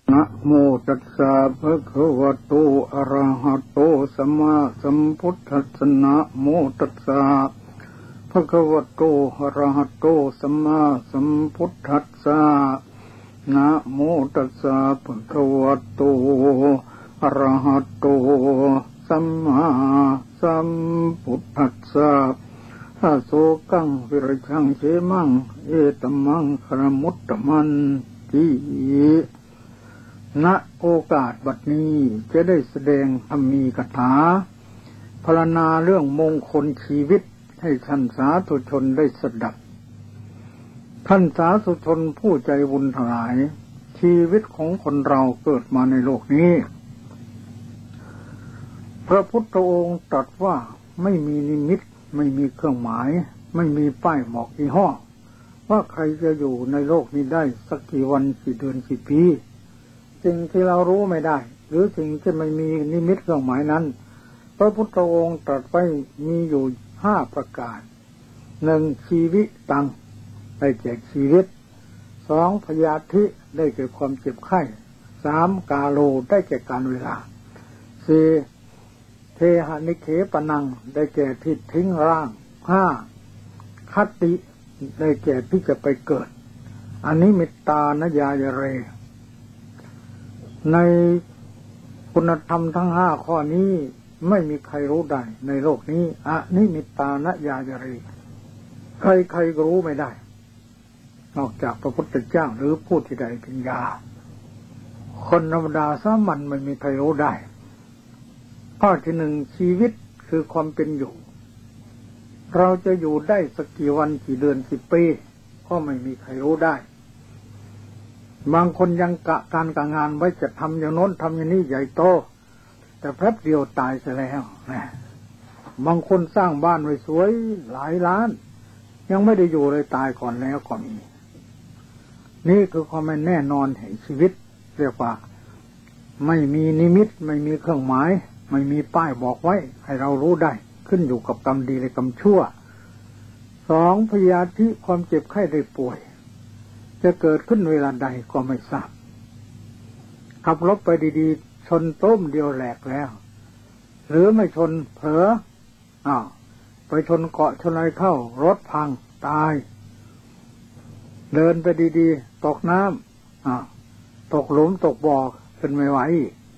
นะโมตัสสะภะคะวะโตอะระหะโตสัมมาสัมพุทธัสสะนะโมตัสสะภะคะวะโตอะระหะโตสัมมาสัมพุทธัสสะนะโมตัสสะภะคะวะโตอะระหะโตสัมมาสัมพุทธัสสะอาโสกังวิริชังเชมังเอตมังครมุตตมันติณโอกาสบัดนี้จะได้แสดงธรรมีกถาพรรณนาเรื่องมงคลชีวิตให้ท่านสาธุชนได้สดับท่านสาธุชนผู้ใจบุญทั้งหลายชีวิตของคนเราเกิดมาในโลกนี้พระพุทธองค์ตรัสว่าไม่มีนิมิตไม่มีเครื่องหมายไม่มีป้ายบอกยี่ห้อว่าใครจะอยู่ในโลกนี้ได้สักกี่วันกี่เดือนกี่ปีสิ่งที่เรารู้ไม่ได้หรือสิ่งที่ไม่มีนิมิตเครื่องหมายนั้นพระพุทธองค์ตรัสไว้มีอยู่5ประการ1ชีวิตังได้แก่ชีวิต2พยาธิได้แก่ความเจ็บไข้3กาโลได้แก่การเวลา4เทหนิเคปนังได้แก่ที่ทิ้งร่าง5คติได้แก่ที่จะไปเกิดอันนี้มิตตานยายเรในคุณธรรมทั้ง5ข้อนี้ไม่มีใครรู้ได้ในโลกนี้อนิมิตตานยายเรใครๆก็รู้ไม่ได้นอกจากพระพุทธเจ้าหรือผู้ที่ได้ปัญญาคนธรรมดาสามัญไม่มีใครรู้ได้ข้อที่1ชีวิตคือความเป็นอยู่เราจะอยู่ได้สักกี่วันกี่เดือนกี่ปีก็ไม่มีใครรู้ได้บางคนยังกะการกะงานไว้จะทำอย่างโน้นทำอย่างนี้ใหญ่โตแต่แป๊บเดียวตายซะแล้วนะบางคนสร้างบ้านไว้สวยหลายล้านยังไม่ได้อยู่เลยตายก่อนแล้วก็มีนี่คือความไม่แน่นอนแห่งชีวิตเรียกว่าไม่มีนิมิตไม่มีเครื่องหมายไม่มีป้ายบอกไว้ให้เรารู้ได้ขึ้นอยู่กับกรรมดีและกรรมชั่ว2พยาธิความเจ็บไข้ได้ป่วยจะเกิดขึ้นเวลาใดก็ไม่ทราบขับรถไปดีๆชนต้มเดียวแหลกแล้วหรือไม่ชนเผลอไปชนเกาะชนอะไรเข้ารถพังตายเดินไปดีๆตกน้ำตกหลุมตกบ่อขึ้นไม่ไหว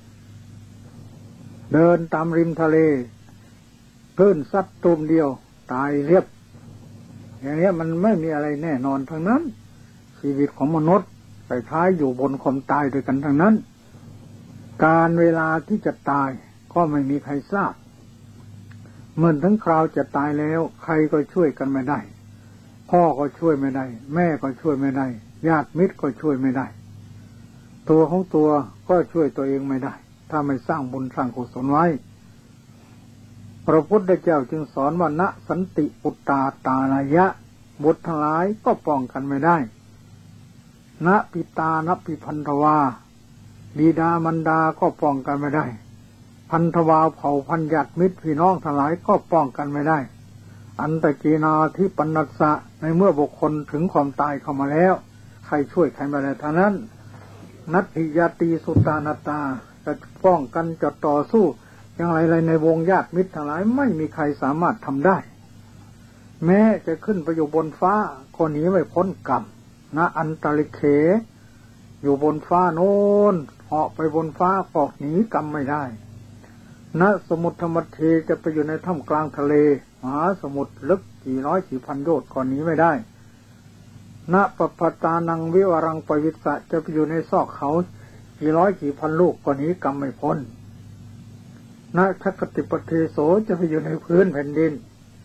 เดินตามริมทะเลคลื่นซัดตูมเดียวตายเรียบอย่างนี้มันไม่มีอะไรแน่นอนทั้งนั้นชีวิตของมนุษย์ไปท้ายอยู่บนความตายด้วยกันทั้งนั้นการเวลาที่จะตายก็ไม่มีใครทราบเมื่อถึงคราวจะตายแล้วใครก็ช่วยกันไม่ได้พ่อก็ช่วยไม่ได้แม่ก็ช่วยไม่ได้ญาติมิตรก็ช่วยไม่ได้ตัวของตัวก็ช่วยตัวเองไม่ได้ถ้าไม่สร้างบุญสร้างกุศลไว้พระพุทธเจ้าจึงสอนว่าณสันติปุตตาตาลายะบุตรทั้งหลายก็ป้องกันไม่ได้ณปิตาณปิพันธวาบิดามารดาก็ป้องกันไม่ได้พันธวาเผ่าพันญาติมิตรพี่น้องทั้งหลายก็ป้องกันไม่ได้อันตกีนาทิปนัสสะในเมื่อบุคคลถึงความตายเข้ามาแล้วใครช่วยใครไม่ได้เท่านั้นนัตถิยาตีสุตานาตาจะป้องกันจะต่อสู้อย่างไรในวงญาติมิตรทั้งหลายไม่มีใครสามารถทำได้แม้จะขึ้นไปอยู่บนฟ้าก็หนีไม่พ้นกรรมณอันตริเขอยู่บนฟ้าโน้นเหาะไปบนฟ้าก็หนีกรรมไม่ได้ณสมุทรธรรมเทจะไปอยู่ในถ้ำกลางทะเลมหาสมุทรลึกกี่ร้อยกี่พันโยชน์ก็หนีไม่ได้ณปปตานังวิวรังปวิสสะจะไปอยู่ในซอกเขากี่ร้อยกี่พันลูกก็หนีกรรมไม่พ้นณทัคติปเทโสจะไปอยู่ในพื้นแผ่นดิน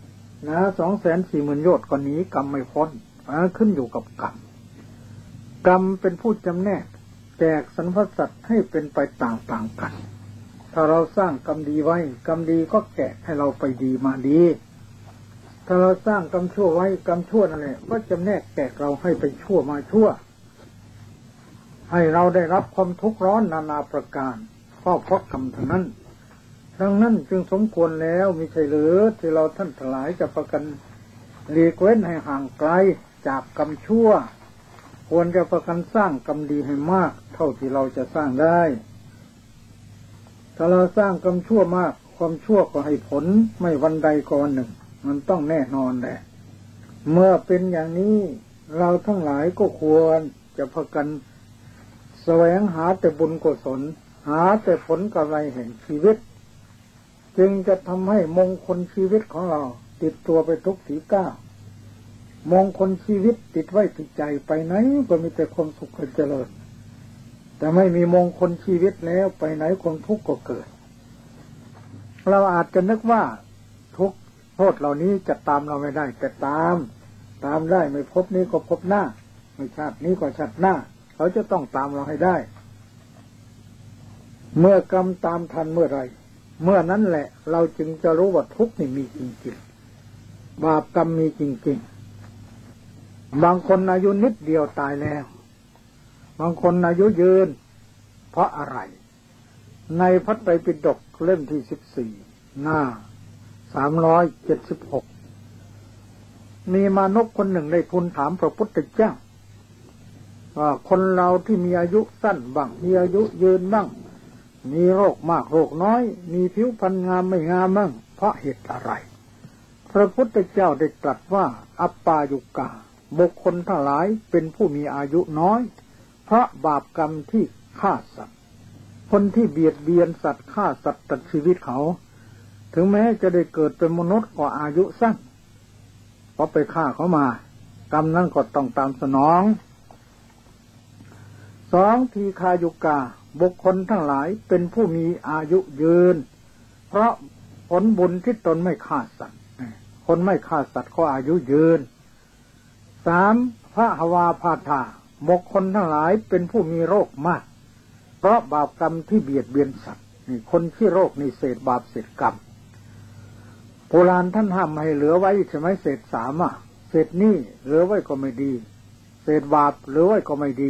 240,000 โยชน์ก็หนีกรรมไม่พ้นขึ้นอยู่กับกรรมกรรมเป็นผู้จำแนกแจกสรรพสัตว์ให้เป็นไปต่างๆกันถ้าเราสร้างกรรมดีไว้กรรมดีก็แจกให้เราไปดีมาดีถ้าเราสร้างกรรมชั่วไว้กรรมชั่วนั่นแหละก็จำแนกแจกเราให้ไปชั่วมาชั่วให้เราได้รับความทุกข์ร้อนนานาประการก็เพราะกรรมทั้งนั้นดังนั้นจึงสมควรแล้วมิใช่หรือที่เราท่านทั้งหลายจะประกันหลีกเว้นให้ห่างไกลจากกรรมชั่วควรจะประกันสร้างกรรมดีให้มากเท่าที่เราจะสร้างได้ถ้าเราสร้างกรรมชั่วมากความชั่วก็ให้ผลไม่วันใดก็วันหนึ่งมันต้องแน่นอนแหละเมื่อเป็นอย่างนี้เราทั้งหลายก็ควรจะพากันแสวงหาแต่บุญกุศลหาแต่ผลกำไรแห่งชีวิตจึงจะทำให้มงคลชีวิตของเราติดตัวไปทุกทีก้าวมงคลชีวิตติดไว้ที่ใจไปไหนก็มีแต่ความสุขความเจริญแต่ไม่มีมงคลชีวิตแล้วไปไหนความทุกข์ก็เกิดเราอาจจะนึกว่าทุกข์โทษเหล่านี้จะตามเราไม่ได้แต่ตามได้ไม่พบนี้ก็พบหน้าไม่ชาตินี้ก็ชาติหน้าเขาจะต้องตามเราให้ได้เมื่อกรรมตามทันเมื่อไรเมื่อนั้นแหละเราจึงจะรู้ว่าทุกข์นี่มีจริงๆบาปกรรมมีจริงๆบางคนอายุนิดเดียวตายแล้วบางคนอายุยืนเพราะอะไรในพระไตรปิฎกเล่มที่14หน้า376มีมนุษย์คนหนึ่งได้ทูลถามพระพุทธเจ้าว่าคนเราที่มีอายุสั้นบ้างมีอายุยืนบ้างมีโรคมากโรคน้อยมีผิวพรรณงามไม่งามบ้างเพราะเหตุอะไรพระพุทธเจ้าได้ตรัสว่าอัปปายุกาบุคคลทั้งหลายเป็นผู้มีอายุน้อยเพราะบาปกรรมที่ฆ่าสัตว์คนที่เบียดเบียนสัตว์ฆ่าสัตว์ตัดชีวิตเขาถึงแม้จะได้เกิดเป็นมนุษย์ก็อายุสั้นเพราะไปฆ่าเขามากรรมนั้นก็ต้องตามสนองสองทีฆายุกาบุคคลทั้งหลายเป็นผู้มีอายุยืนเพราะผลบุญที่ตนไม่ฆ่าสัตว์คนไม่ฆ่าสัตว์ก็อายุยืนสามพระหวาพาธาบุคคลทั้งหลายเป็นผู้มีโรคมากเพราะบาปกรรมที่เบียดเบียนสัตว์นี่คนที่โรคนี่เศษบาปเศษกรรมโบราณท่านห้ามให้เหลือไว้ใช่ไหมเศษสามเศษนี่เหลือไว้ก็ไม่ดีเศษบาปเหลือไว้ก็ไม่ดี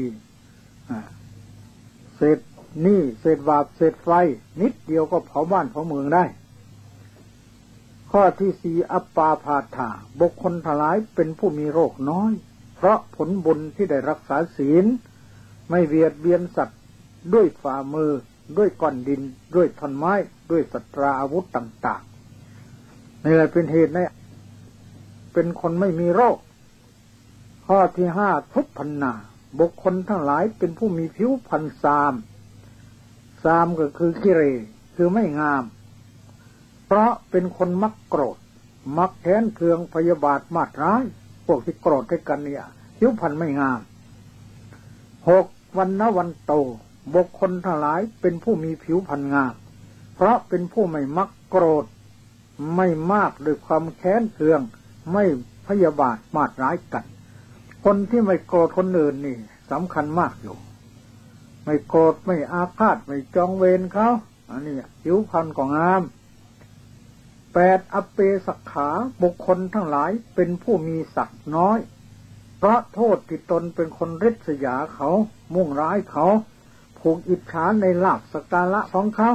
เศษนี่เศษบาปเศษไฟนิดเดียวก็เผาบ้านเผาเมืองได้ข้อที่สี่อัปปาพาธาบุคคลทั้งหลายเป็นผู้มีโรคน้อยเพราะผลบุญที่ได้รักษาศีลไม่เบียดเบียนสัตว์ด้วยฝ่ามือด้วยก้อนดินด้วยท่อนไม้ด้วยสัตราอาวุธต่างๆนี่แหละเป็นเหตุให้เป็นคนไม่มีโรคข้อที่ห้าทุพพรรณาบุคคลทั้งหลายเป็นผู้มีผิวพรรณทรามก็คือกิเลสคือไม่งามเพราะเป็นคนมักโกรธมักแค้นเคืองพยาบาทมาตร้ายพวกที่โกรธด้วยกันเนี่ยผิวพรรณไม่งามหกวันนะวันโตบุคคลทั้งหลายเป็นผู้มีผิวพรรณงามเพราะเป็นผู้ไม่มักโกรธไม่มากด้วยความแค้นเคืองไม่พยาบาทมาตร้ายกันคนที่ไม่โกรธคนอื่นนี่สำคัญมากอยู่ไม่โกรธไม่อาฆาตไม่จองเวรเขาอันนี้ผิวพรรณก็งามแปดอเปสักขาบุคคลทั้งหลายเป็นผู้มีศักดิ์น้อยเพราะโทษที่ตนเป็นคนริษยาเขามุ่งร้ายเขาผูกอิจฉาในลาภสักการะของเขา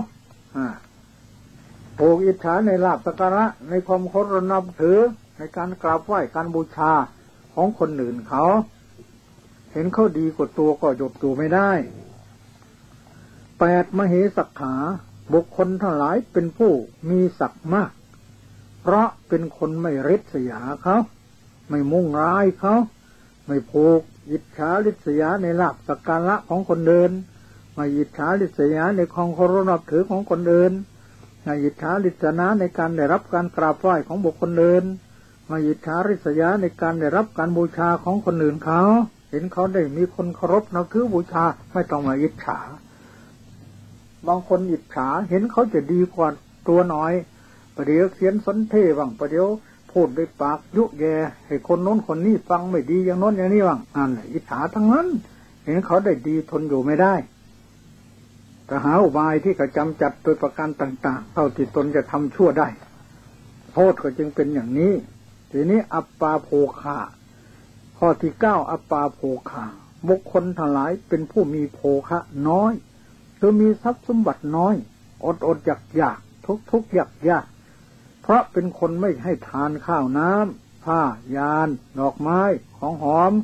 ผูกอิจฉาในลาภสักการะในความเคารพนับถือในการกราบไหว้การบูชาของคนอื่นเขาเห็นเขาดีกว่าตัวก็หยุดอยู่ไม่ได้แปดมเหสักขาบุคคลทั้งหลายเป็นผู้มีศักดิ์มากเพราะเป็นคนไม่ริษยาเขาไม่มุ่งร้ายเขาไม่ผูกอิจฉาริษยาในลาภสักการะของคนเดินไม่อิจฉาริษยาในความเคารพนับถือของคนเดินไม่อิจฉาริษยาในการได้รับการกราบไหว้ของบุคคลเดินไม่อิจฉาริษยาในการได้รับการบูชาของคนอื่นเขาเห็นเขาได้มีคนเคารพนับถือบูชาไม่ต้องมาอิจฉาบางคนอิจฉาเห็นเขาจะดีกว่าตัวน้อยประเดี๋ยวเขียนสนเทบ้างประเดี๋ยวพูดด้วยปากยุแยให้คนโน้นคนนี้ฟังไม่ดีอย่างโน้นอย่างนี้บ้างนั่นอิจฉาทั้งนั้นเห็นเขาได้ดีทนอยู่ไม่ได้แต่หาอุบายที่จะกำจัดโดยประการต่างๆเท่าที่ตนจะทำชั่วได้โทษก็จึงเป็นอย่างนี้ทีนี้อัปปาโภคาข้อที่เก้าอัปปาโภคาบุคคลทั้งหลายเป็นผู้มีโภคะน้อยคือมีทรัพย์สมบัติน้อยอดอยากทุกอยากเพราะเป็นคนไม่ให้ทานข้าวน้ำผ้ายานดอกไม้ของหอม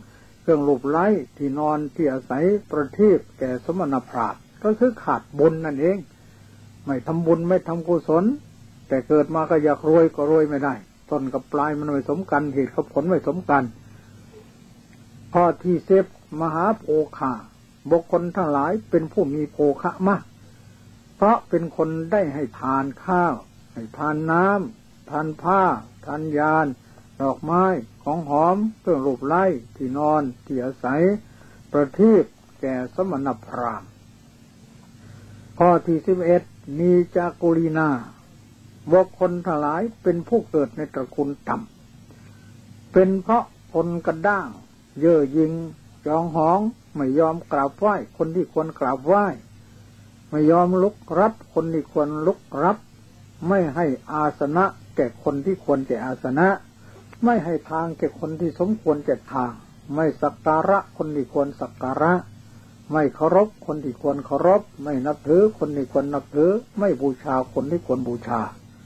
เครื่องรูปไล้ที่นอนที่อาศัยประทีปแก่สมณพราหมณ์ก็คือขาดบุญนั่นเองไม่ทำบุญไม่ทำกุศลแต่เกิดมาก็อยากรวยก็รวยไม่ได้ต้นกับปลายมันไม่สมกันเหตุกับผลไม่สมกันข้อที่10มหาโภคาบุคคลทั้งหลายเป็นผู้มีโภคะมากเพราะเป็นคนได้ให้ทานข้าวให้ทานน้ำทานผ้าทานยานดอกไม้ของหอมเครื่องรูปไล้ที่นอนที่อาศัยประทีปแก่สมณพราหมณ์ข้อที่11นีจากุลีนาบุคคลทั้งหลายเป็นผู้เกิดในตระกูลต่ำเป็นเพราะคนกระด้างเย่อหยิ่งจองหองไม่ยอมกราบไหว้คนที่ควรกราบไหว้ไม่ยอมลุกรับคนที่ควรลุกรับไม่ให้อาสนะแก่คนที่ควรแก่อาสนะไม่ให้ทางแก่คนที่สมควรแก่ทางไม่สักการะคนที่ควรสักการะไม่เคารพคนที่ควรเคารพไม่นับถือคนที่ควรนับถือไม่บูชาคนที่ควรบูชา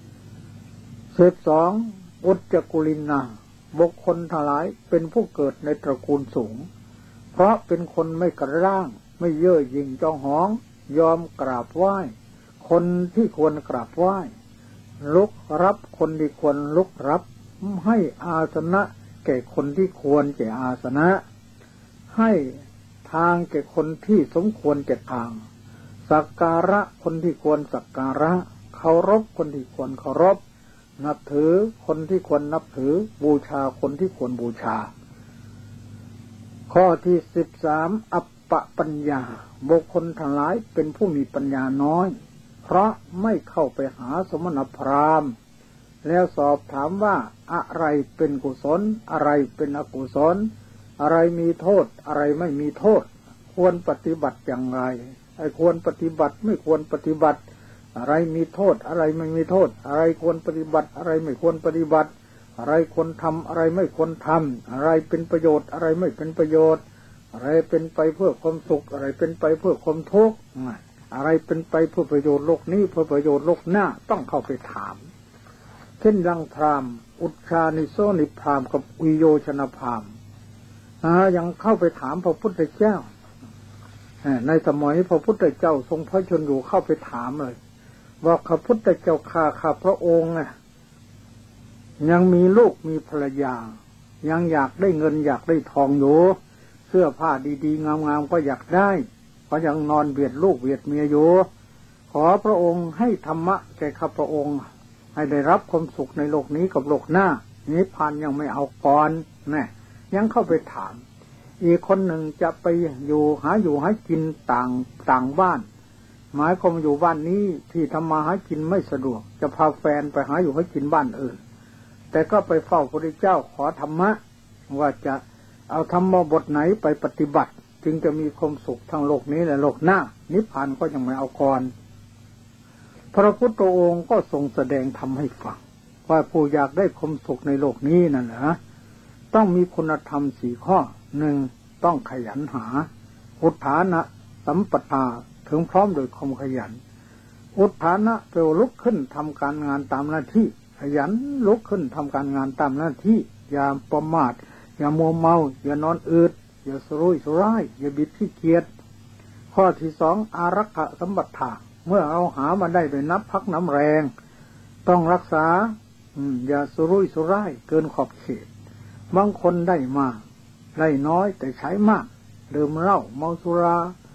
12อุจจกุลินาบุคคลทั้งหลายเป็นผู้เกิดในตระกูลสูงเพราะเป็นคนไม่กระด้างไม่เย่อหยิ่งจองหองยอมกราบไหว้คนที่ควรกราบไหว้ลุกรับคนที่ควรลุกรับให้อาสนะแก่คนที่ควรแก่อาสนะให้ทางแก่คนที่สมควรแก่ทางสักการะคนที่ควรสักการะเคารพคนที่ควรเคารพนับถือคนที่ควรนับถือบูชาคนที่ควรบูชาข้อที่13อัปปปัญญาบุคคลทั้งหลายเป็นผู้มีปัญญาน้อยเพราะไม่เข้าไปหาสมณพราหมณ์แล้วสอบถามว่าอะไรเป็นกุศลอะไรเป็นอกุศลอะไรมีโทษอะไรไม่มีโทษควรปฏิบัติอย่างไรไอ้ควรปฏิบัติไม่ควรปฏิบัติอะไรมีโทษอะไรไม่มีโทษอะไรควรปฏิบัติอะไรไม่ควรปฏิบัติอะไรควรทำอะไรไม่ควรทำอะไรเป็นประโยชน์อะไรไม่เป็นประโยชน์อะไรเป็นไปเพื่อความสุขอะไรเป็นไปเพื่อความทุกข์อะไรเป็นไปเพื่อประโยชน์โลกนี้เพื่อประโยชน์โลกหน้าต้องเข้าไปถามเช่นดังพราหมณ์อุชฌานิโสนิพราหมณ์กับวิโยชนพราหมณ์ยังเข้าไปถามพระพุทธเจ้าในสมัยพระพุทธเจ้าทรงพระชนอยู่เข้าไปถามเลยว่าพระพุทธเจ้าข้าพระองค์ยังมีลูกมีภรรยายังอยากได้เงินอยากได้ทองอยู่เสื้อผ้าดีๆงามๆก็อยากได้ก็ยังนอนเบียดลูกเบียดเมียอยู่ขอพระองค์ให้ธรรมะแก่ข้าพระองค์ให้ได้รับความสุขในโลกนี้กับโลกหน้านิพพานยังไม่เอาก่อนนะยังเข้าไปถามอีกคนหนึ่งจะไปอยู่หากินต่างบ้านหมายความอยู่บ้านนี้ที่ทำมาหากินไม่สะดวกจะพาแฟนไปหากินบ้านอื่นแต่ก็ไปเฝ้าพระพุทธเจ้าขอธรรมะว่าจะเอาธรรมบทไหนไปปฏิบัติจึงจะมีความสุขทั้งโลกนี้และโลกหน้านิพพานก็ยังไม่เอาก่อนพระพุทธองค์ก็ทรงแสดงธรรมให้ฟังว่าผู้อยากได้ความสุขในโลกนี้นั่นแหละต้องมีคุณธรรม4ข้อ1ต้องขยันหาอุทธานะสัมปทาถึงพร้อมโดยความขยันอุทธานะแปลว่าลุกขึ้นทำการงานตามหน้าที่ขยันลุกขึ้นทำการงานตามหน้าที่อย่าประมาทอย่ามัวเมาอย่านอนอืดอย่าสุรุ่ยสุร่ายอย่าบิดขี้เกียจข้อที่2อารักขสัมปทาเมื่อเอาหามาได้โดยนับพักน้ำแรงต้องรักษาอย่าสุรุ่ยสุร่ายเกินขอบเขตบางคนได้มากได้น้อยแต่ใช้มากดื่มเหล้าเมาสุรา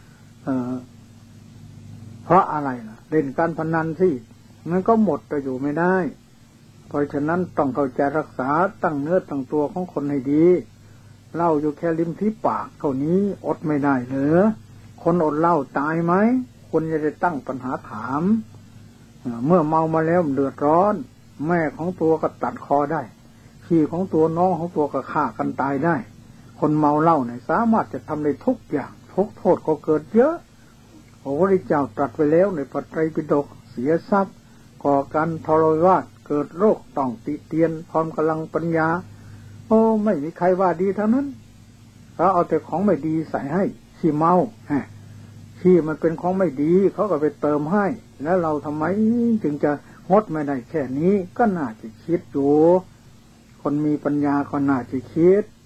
เพราะอะไรล่ะเล่นการพนันสิมันก็หมดไปอยู่ไม่ได้เพราะฉะนั้นต้องเข้าใจรักษาตั้งเนื้อตั้งตัวของคนให้ดีเหล้าอยู่แค่ริมฝีปากเท่านี้อดไม่ได้เหรอคนอดเหล้าตายไหมคุณจะได้ตั้งปัญหาถามเมื่อเมามาแล้วเดือดร้อนแม่ของตัวก็ตัดคอได้พี่ของตัวน้องของตัวก็ฆ่ากันตายได้คนเมาเหล้าเนี่ยสามารถจะทำได้ทุกอย่างทุกโทษก็เกิดเยอะพระพุทธเจ้าตรัสไว้แล้วในพระไตรปิฎกเสียทรัพย์ก่อการทรยศเกิดโรคต้องติเตียนพร้อมกำลังปัญญาโอ้ไม่มีใครว่าดีทั้งนั้นเขาเอาแต่ของไม่ดีใส่ให้ขี้เมาขี้มันเป็นของไม่ดีเขาก็ไปเติมให้แล้วเราทำไมจึงจะงดไม่ได้แค่นี้ก็น่าจะคิดอยู่คนมีปัญญาก็น่าจะคิด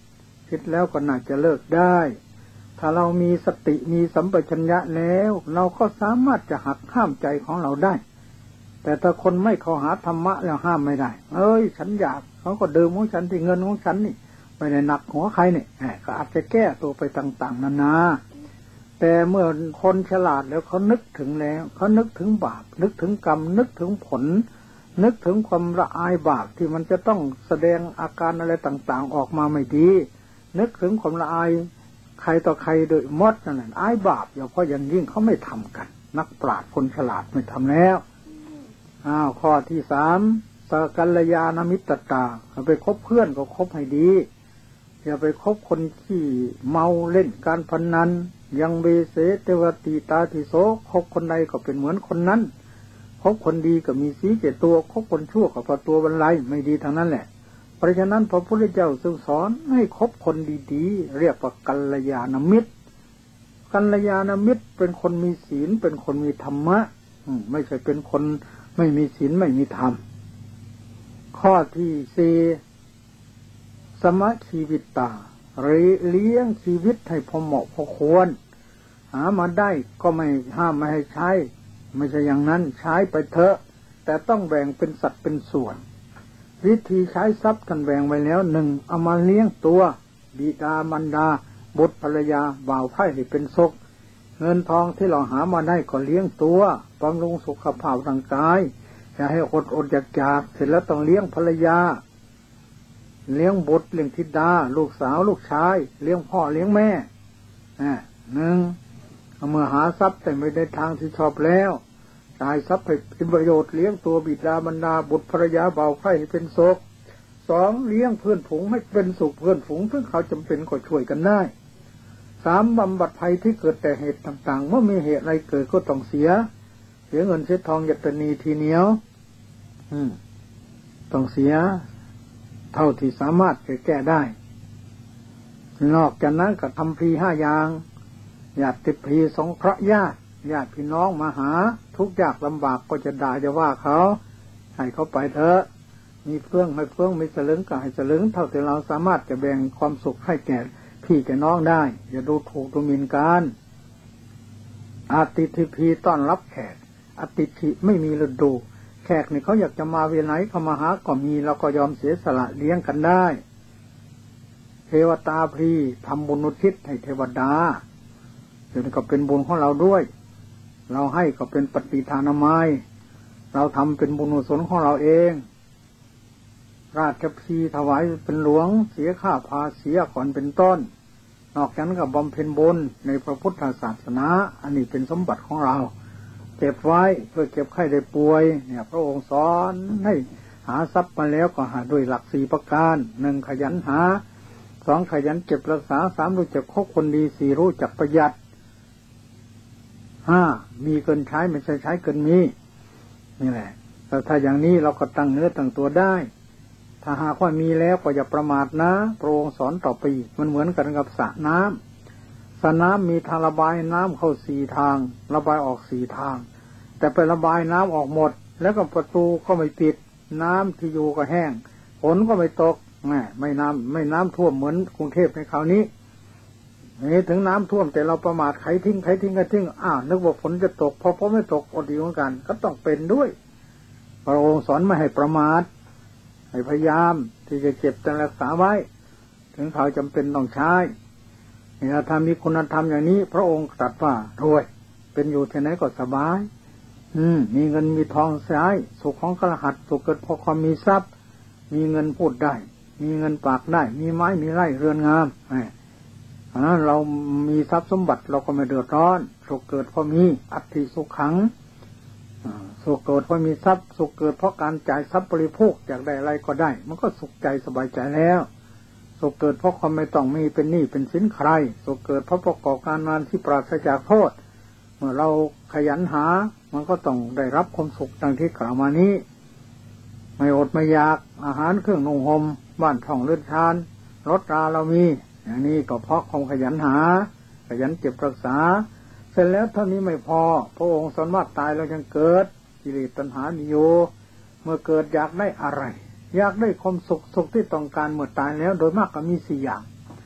คิดแล้วก็น่าจะเลิกได้ถ้าเรามีสติมีสัมปชัญญะแล้วเราก็สามารถจะหักห้ามใจของเราได้แต่ถ้าคนไม่เข้าหาธรรมะแล้วห้ามไม่ได้ฉันอยากเขาก็ดื่มของฉันที่เงินของฉันนี่ไม่ได้หนักหัวใครนี่ก็อาจจะแก้ตัวไปต่างๆนานาแต่เมื่อคนฉลาดแล้วเขานึกถึงแล้วเขานึกถึงบาปนึกถึงกรรมนึกถึงผลนึกถึงความละอายบาปที่มันจะต้องแสดงอาการอะไรต่างๆออกมาไม่ดีนึกถึงความละอายใครต่อใครโดยมดนั่นอายบาปเพราะอย่างยิ่งเขาไม่ทำกันนักปราชญ์คนฉลาดไม่ทำแล้วข้อที่3สกัลยาณมิตรตาไปคบเพื่อนก็คบให้ดีอย่าไปคบคนที่เมาเล่นการพนันยังเบเสเตวติตาทิโสคบคนใดก็เป็นเหมือนคนนั้นคบคนดีก็มีสีเจตัวคบคนชั่วก็พอตัวบรรลัยไม่ดีทางนั้นแหละเพราะฉะนั้นพระพุทธเจ้าทรงสอนให้คบคนดีๆเรียกว่ากัลยาณมิตรกัลยาณมิตรเป็นคนมีศีลเป็นคนมีธรรมะไม่ใช่เป็นคนไม่มีศีลไม่มีธรรมข้อที่4สมะชีวิตตาเลี้ยงชีวิตให้พอเหมาะพอควรหามาได้ก็ไม่ห้ามไม่ให้ใช้ไม่ใช่อย่างนั้นใช้ไปเถอะแต่ต้องแบ่งเป็นสัดเป็นส่วนวิธีใช้ทรัพย์ท่านแบ่งไว้แล้ว1เอามาเลี้ยงตัวบิดามารดาบุตรภรรยาบ่าวไพร่ให้เป็นสุขเงินทองที่เราหามาได้ก็เลี้ยงตัวบำรุงสุขภาพร่างกายอย่าให้อดอยากเสร็จแล้วต้องเลี้ยงภรรยาเลี้ยงบุตรเลี้ยงธิดาลูกสาวลูกชายเลี้ยงพ่อเลี้ยงแม่เมื่อหาทรัพย์แต่ไม่ได้ทางที่ชอบแล้วจ่ายทรัพย์ให้เป็นประโยชน์เลี้ยงตัวบิดามารดาบุตรภรรยาบ่าวไพร่ให้เป็นสุข2เลี้ยงเพื่อนฝูงให้เป็นสุขเพื่อนฝูงซึ่งเขาจำเป็นก็ช่วยกันได้3บำบัดภัยที่เกิดแต่เหตุต่างๆเมื่อมีเหตุอะไรเกิดก็ต้องเสียเงินเสียทองอย่าตนีทีเหนียวต้องเสียเท่าที่สามารถจะแก้ได้นอกจากนั้นก็ทำพรี5อย่างญาติพรีสงเคราะห์ญาติพี่น้องมาหาทุกข์ยากลำบากก็จะด่าจะว่าเขาให้เขาไปเถอะมีเฟื่องไม่เฟื่องมีสลึงก็ให้สลึงเท่าที่เราสามารถจะแบ่งความสุขให้แก่พี่แก่น้องได้อย่าดูถูกดูหมิ่นกันอาติทิพีต้อนรับแขกอติถิไม่มีฤดูแขกนี่เขาอยากจะมาเวลาไหนเขามาหาก็มีเราก็ยอมเสียสละเลี้ยงกันได้เทวตาพรีทำบุญอุทิศให้เทวดาเดี๋ยวนี้ก็เป็นบุญของเราด้วยเราให้ก็เป็นปฏิทานไมเราทำเป็นบุญกุศลของเราเองราชพรีถวายเป็นหลวงเสียค่าภาษีก่อนเป็นต้นนอกจากนั้นก็บำเพ็ญบุญในพระพุทธศาสนาอันนี้เป็นสมบัติของเราเก็บไว้เพื่อเก็บไข้ได้ป่วยเนี่ยพระองค์สอนให้หาทรัพย์มาแล้วก็หาด้วยหลัก4ประการ1ขยันหา2ขยันเก็บรักษา3รู้จักคบคนดี4รู้จักประหยัด5มีเกินใช้ไม่ใช่ใช้เกินมีนี่แหละแต่ถ้าอย่างนี้เราก็ตั้งเนื้อตั้งตัวได้ถ้าหากว่ามีแล้วก็อย่าประมาทนะพระองค์สอนต่อไปมันเหมือนกันกับสระน้ำสระน้ำมีทางระบายน้ำเข้า4ทางระบายออก4ทางแต่ไประบายน้ำออกหมดแล้วก็ประตูก็ไม่ปิดน้ำที่อยู่ก็แห้งฝนก็ไม่ตกไม่น้ำท่วมเหมือนกรุงเทพในคราวนี้นี่ถึงน้ำท่วมแต่เราประมาทใครทิ้งนึกว่าฝนจะตกพอไม่ตกอดดีเหมือนกันก็ต้องเป็นด้วยพระองค์สอนไม่ให้ประมาทให้พยายามที่จะเก็บจะรักษาไว้ถึงเขาจำเป็นต้องใช้เนี่ยถ้ามีคุณธรรมอย่างนี้พระองค์ตรัสว่ารวยเป็นอยู่ที่ไหนก็สบายมีเงินมีทองใช้สุขของกระหัตสุขเกิดเพราะความมีทรัพย์มีเงินพูดได้มีเงินปากได้มีไม้มีไร่เรือนงามเรามีทรัพย์สมบัติเราก็ไม่เดือดร้อนสุขเกิดเพราะมีอัตถิสุขขังสุขเกิดเพราะมีทรัพย์สุขเกิดเพราะการจ่ายทรัพย์บริโภคอยากได้อะไรก็ได้มันก็สุขใจสบายใจแล้วสุขเกิดเพราะความไม่ต้องมีเป็นหนี้เป็นสินใครสุขเกิดเพราะประกอบการงานที่ปราศจากโทษเมื่อเราขยันหามันก็ต้องได้รับความสุขดังที่กล่าวมานี้ไม่อดไม่อยากอาหารเครื่องนุ่งห่มบ้านช่องเรือนชานรถราเรามีอย่างนี้ก็เพราะความขยันหาขยันเก็บรักษาเสร็จแล้วเท่านี้ไม่พอพระองค์สอนว่าตายแล้วยังเกิดกิเลสตัณหามีอยู่เมื่อเกิดอยากได้อะไรอยากได้ความสุขที่ต้องการเมื่อตายแล้วโดยมากก็มี4อย่าง